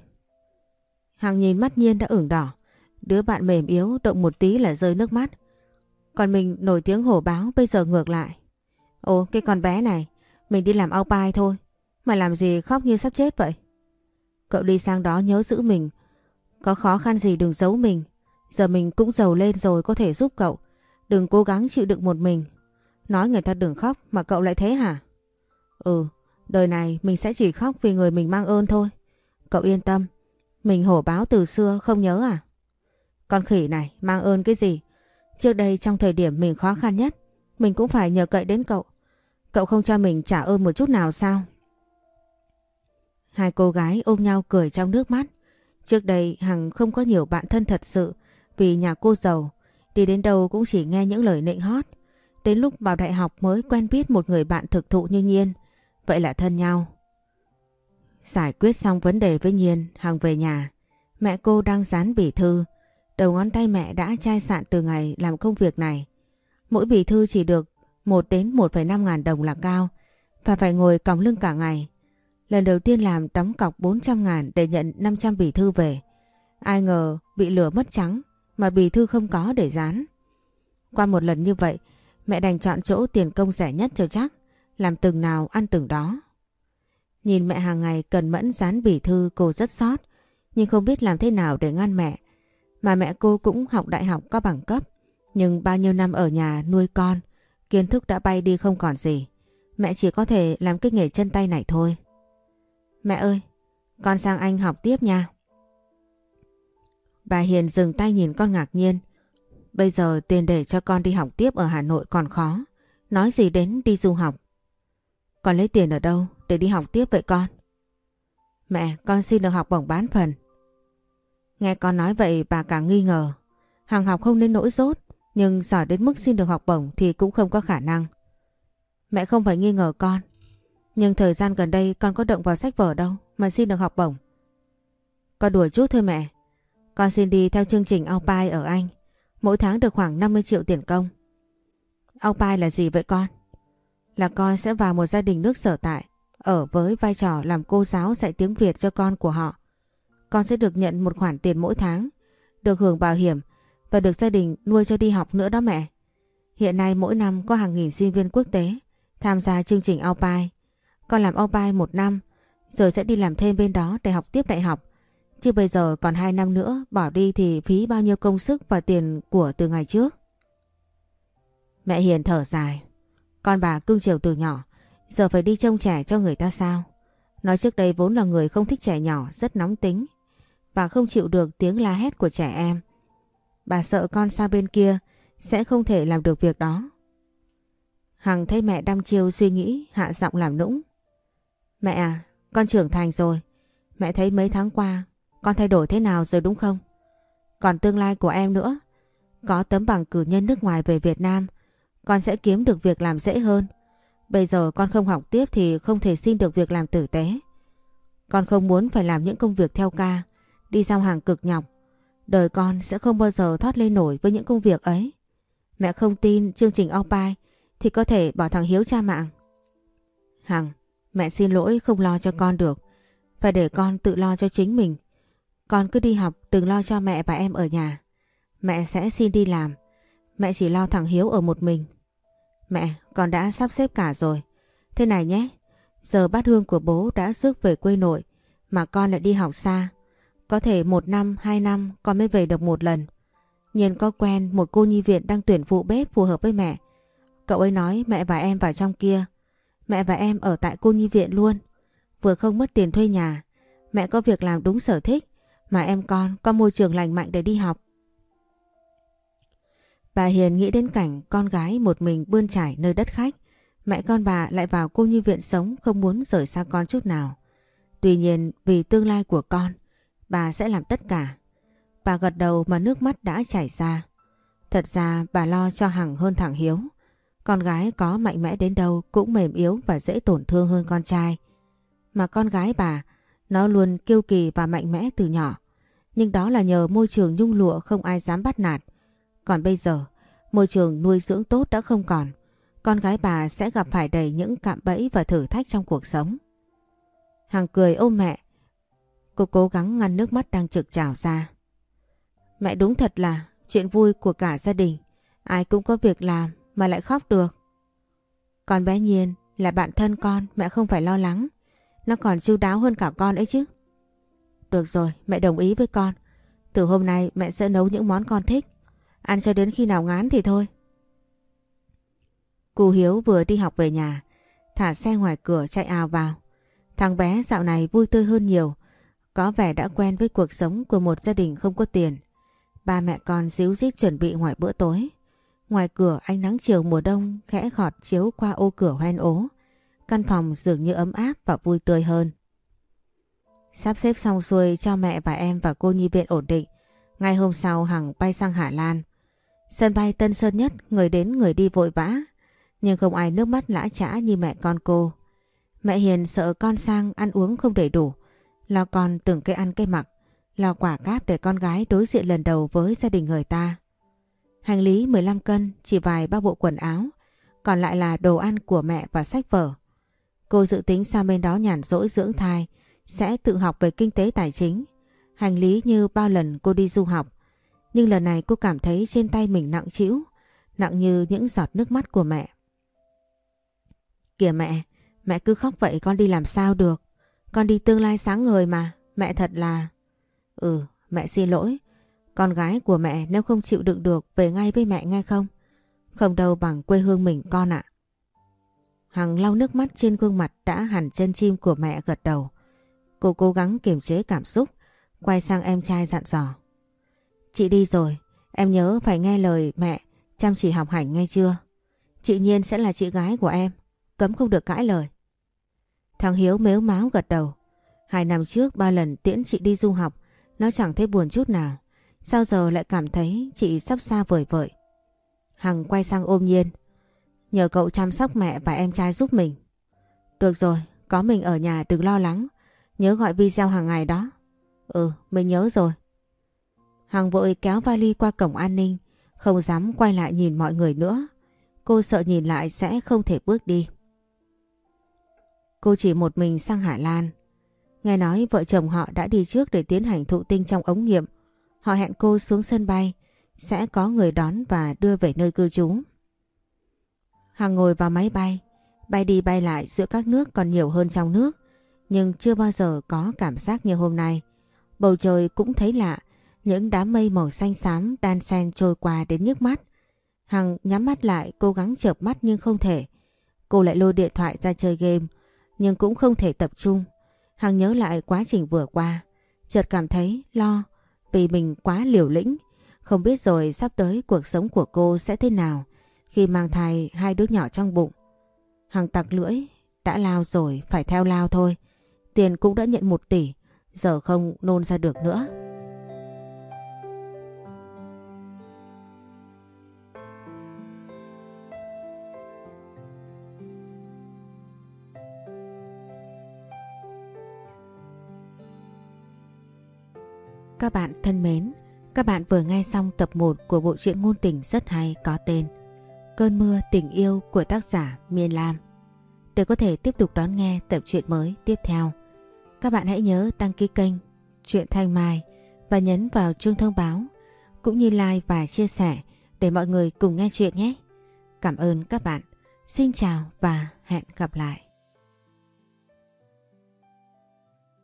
Hằng nhìn mắt Nhiên đã ửng đỏ. Đứa bạn mềm yếu động một tí là rơi nước mắt. Còn mình nổi tiếng hổ báo bây giờ ngược lại. Ồ, cái con bé này, mình đi làm au pair thôi. Mà làm gì khóc như sắp chết vậy? Cậu đi sang đó nhớ giữ mình. Có khó khăn gì đừng giấu mình. Giờ mình cũng giàu lên rồi có thể giúp cậu. Đừng cố gắng chịu đựng một mình. Nói người ta đừng khóc mà cậu lại thế hả? Ừ, đời này mình sẽ chỉ khóc vì người mình mang ơn thôi. Cậu yên tâm. Mình hổ báo từ xưa không nhớ à? Con khỉ này mang ơn cái gì? Trước đây trong thời điểm mình khó khăn nhất, mình cũng phải nhờ cậy đến cậu. Cậu không cho mình trả ơn một chút nào sao? Hai cô gái ôm nhau cười trong nước mắt. Trước đây Hằng không có nhiều bạn thân thật sự vì nhà cô giàu. Đi đến đâu cũng chỉ nghe những lời nịnh hót. Đến lúc vào đại học mới quen biết một người bạn thực thụ như Nhiên. Vậy là thân nhau. Giải quyết xong vấn đề với Nhiên, Hằng về nhà. Mẹ cô đang dán bì thư. Đầu ngón tay mẹ đã chai sạn từ ngày làm công việc này. Mỗi bì thư chỉ được 1 đến 1,5 ngàn đồng là cao và phải ngồi còng lưng cả ngày. Lần đầu tiên làm đóng cọc 400 ngàn để nhận 500 bì thư về. Ai ngờ bị lừa mất trắng mà bì thư không có để dán. Qua một lần như vậy, mẹ đành chọn chỗ tiền công rẻ nhất cho chắc, làm từng nào ăn từng đó. Nhìn mẹ hàng ngày cần mẫn dán bì thư cô rất xót, nhưng không biết làm thế nào để ngăn mẹ. Mà mẹ cô cũng học đại học có bằng cấp, nhưng bao nhiêu năm ở nhà nuôi con, kiến thức đã bay đi không còn gì. Mẹ chỉ có thể làm cái nghề chân tay này thôi. Mẹ ơi, con sang Anh học tiếp nha. Bà Hiền dừng tay nhìn con ngạc nhiên. Bây giờ tiền để cho con đi học tiếp ở Hà Nội còn khó. Nói gì đến đi du học. Con lấy tiền ở đâu để đi học tiếp vậy con? Mẹ, con xin được học bổng bán phần. Nghe con nói vậy bà càng nghi ngờ. Hằng học không nên nỗi dốt, nhưng giỏi đến mức xin được học bổng thì cũng không có khả năng. Mẹ không phải nghi ngờ con. Nhưng thời gian gần đây con có động vào sách vở đâu mà xin được học bổng. Con đùa chút thôi mẹ. Con xin đi theo chương trình Au Pair ở Anh. Mỗi tháng được khoảng 50 triệu tiền công. Au Pair là gì vậy con? Là con sẽ vào một gia đình nước sở tại, ở với vai trò làm cô giáo dạy tiếng Việt cho con của họ. Con sẽ được nhận một khoản tiền mỗi tháng, được hưởng bảo hiểm và được gia đình nuôi cho đi học nữa đó mẹ. Hiện nay mỗi năm có hàng nghìn sinh viên quốc tế tham gia chương trình Au Pair. Con làm Au Pair 1 năm rồi sẽ đi làm thêm bên đó để học tiếp đại học. Chứ bây giờ còn 2 năm nữa bỏ đi thì phí bao nhiêu công sức và tiền của từ ngày trước. Mẹ Hiền thở dài. Con bà cưng chiều từ nhỏ, giờ phải đi trông trẻ cho người ta sao? Nói trước đây vốn là người không thích trẻ nhỏ, rất nóng tính và không chịu được tiếng la hét của trẻ em. Bà sợ con sang bên kia sẽ không thể làm được việc đó. Hằng thấy mẹ đăm chiêu suy nghĩ, hạ giọng làm nũng. Mẹ à, con trưởng thành rồi. Mẹ thấy mấy tháng qua con thay đổi thế nào rồi đúng không? Còn tương lai của em nữa. Có tấm bằng cử nhân nước ngoài về Việt Nam, con sẽ kiếm được việc làm dễ hơn. Bây giờ con không học tiếp thì không thể xin được việc làm tử tế. Con không muốn phải làm những công việc theo ca, đi giao hàng cực nhọc. Đời con sẽ không bao giờ thoát lên nổi với những công việc ấy. Mẹ không tin chương trình Au Pair thì có thể bỏ thằng Hiếu cha mạng. Hằng, mẹ xin lỗi không lo cho con được. Phải để con tự lo cho chính mình. Con cứ đi học, đừng lo cho mẹ và em ở nhà. Mẹ sẽ xin đi làm. Mẹ chỉ lo thằng Hiếu ở một mình. Mẹ, con đã sắp xếp cả rồi. Thế này nhé, giờ bát hương của bố đã rước về quê nội mà con lại đi học xa. Có thể 1 năm, 2 năm con mới về được một lần. Nhiên có quen một cô nhi viện đang tuyển phụ bếp phù hợp với mẹ. Cậu ấy nói mẹ và em vào trong kia. Mẹ và em ở tại cô nhi viện luôn. Vừa không mất tiền thuê nhà. Mẹ có việc làm đúng sở thích. Mà em con có môi trường lành mạnh để đi học. Bà Hiền nghĩ đến cảnh con gái một mình bươn trải nơi đất khách. Mẹ con bà lại vào cô nhi viện sống, không muốn rời xa con chút nào. Tuy nhiên vì tương lai của con, bà sẽ làm tất cả. Bà gật đầu mà nước mắt đã chảy ra. Thật ra bà lo cho Hằng hơn thằng Hiếu. Con gái có mạnh mẽ đến đâu cũng mềm yếu và dễ tổn thương hơn con trai. Mà con gái bà, nó luôn kiêu kỳ và mạnh mẽ từ nhỏ. Nhưng đó là nhờ môi trường nhung lụa không ai dám bắt nạt. Còn bây giờ, môi trường nuôi dưỡng tốt đã không còn. Con gái bà sẽ gặp phải đầy những cạm bẫy và thử thách trong cuộc sống. Hằng cười ôm mẹ. Cô cố gắng ngăn nước mắt đang trực trào ra. Mẹ đúng thật là chuyện vui của cả gia đình. Ai cũng có việc làm mà lại khóc được. Con bé Nhiên là bạn thân con, mẹ không phải lo lắng. Nó còn chu đáo hơn cả con ấy chứ. Được rồi, mẹ đồng ý với con. Từ hôm nay mẹ sẽ nấu những món con thích. Ăn cho đến khi nào ngán thì thôi. Cu Hiếu vừa đi học về nhà, thả xe ngoài cửa chạy ào vào. Thằng bé dạo này vui tươi hơn nhiều. Có vẻ đã quen với cuộc sống của một gia đình không có tiền. Ba mẹ con díu dít chuẩn bị ngoài bữa tối. Ngoài cửa ánh nắng chiều mùa đông khẽ khọt chiếu qua ô cửa hoen ố. Căn phòng dường như ấm áp và vui tươi hơn. Sắp xếp xong xuôi cho mẹ và em và cô nhi viện ổn định. Ngay hôm sau Hằng bay sang Hà Lan. Sân bay Tân Sơn Nhất người đến người đi vội vã. Nhưng không ai nước mắt lã chã như mẹ con cô. Mẹ Hiền sợ con sang ăn uống không đầy đủ. Lo con từng cái ăn cái mặc. Lo quả cáp để con gái đối diện lần đầu với gia đình người ta. Hành lý 15 cân, chỉ vài ba bộ quần áo. Còn lại là đồ ăn của mẹ và sách vở. Cô dự tính sang bên đó nhàn rỗi dưỡng thai. Sẽ tự học về kinh tế tài chính. Hành lý như bao lần cô đi du học. Nhưng lần này cô cảm thấy trên tay mình nặng trĩu. Nặng như những giọt nước mắt của mẹ. Kìa mẹ cứ khóc vậy con đi làm sao được. Con đi tương lai sáng ngời mà. Mẹ thật là... Mẹ xin lỗi. Con gái của mẹ nếu không chịu đựng được về ngay với mẹ nghe không? Không đâu bằng quê hương mình con ạ. Hằng lau nước mắt trên gương mặt đã hằn chân chim của mẹ gật đầu. Cô cố gắng kiềm chế cảm xúc, quay sang em trai dặn dò. Chị đi rồi, em nhớ phải nghe lời mẹ, chăm chỉ học hành nghe chưa? Chị Nhiên sẽ là chị gái của em, cấm không được cãi lời. Thằng Hiếu mếu máo gật đầu. 2 năm trước 3 lần tiễn chị đi du học, nó chẳng thấy buồn chút nào. Sao giờ lại cảm thấy chị sắp xa vời vợi? Hằng quay sang ôm Nhiên. Nhờ cậu chăm sóc mẹ và em trai giúp mình. Được rồi, có mình ở nhà đừng lo lắng. Nhớ gọi video hàng ngày đó. Ừ, mình nhớ rồi. Hằng vội kéo vali qua cổng an ninh, không dám quay lại nhìn mọi người nữa. Cô sợ nhìn lại sẽ không thể bước đi. Cô chỉ một mình sang Hà Lan. Nghe nói vợ chồng họ đã đi trước để tiến hành thụ tinh trong ống nghiệm. Họ hẹn cô xuống sân bay, sẽ có người đón và đưa về nơi cư trú. Hằng ngồi vào máy bay, bay đi bay lại giữa các nước còn nhiều hơn trong nước. Nhưng chưa bao giờ có cảm giác như hôm nay. Bầu trời cũng thấy lạ, những đám mây màu xanh xám đan xen trôi qua đến nhức mắt. Hằng nhắm mắt lại cố gắng chợp mắt nhưng không thể. Cô lại lôi điện thoại ra chơi game nhưng cũng không thể tập trung. Hằng nhớ lại quá trình vừa qua, chợt cảm thấy lo vì mình quá liều lĩnh. Không biết rồi sắp tới cuộc sống của cô sẽ thế nào khi mang thai 2 đứa nhỏ trong bụng. Hằng tặc lưỡi, đã lao rồi phải theo lao thôi. Tiền cũng đã nhận 1 tỷ, giờ không nôn ra được nữa. Các bạn thân mến, các bạn vừa nghe xong tập 1 của bộ truyện ngôn tình rất hay có tên Cơn mưa tình yêu của tác giả Miên Lam. Để có thể tiếp tục đón nghe tập truyện mới tiếp theo, các bạn hãy nhớ đăng ký kênh Truyện Thanh Mai và nhấn vào chuông thông báo cũng như like và chia sẻ để mọi người cùng nghe chuyện nhé. Cảm ơn các bạn. Xin chào và hẹn gặp lại.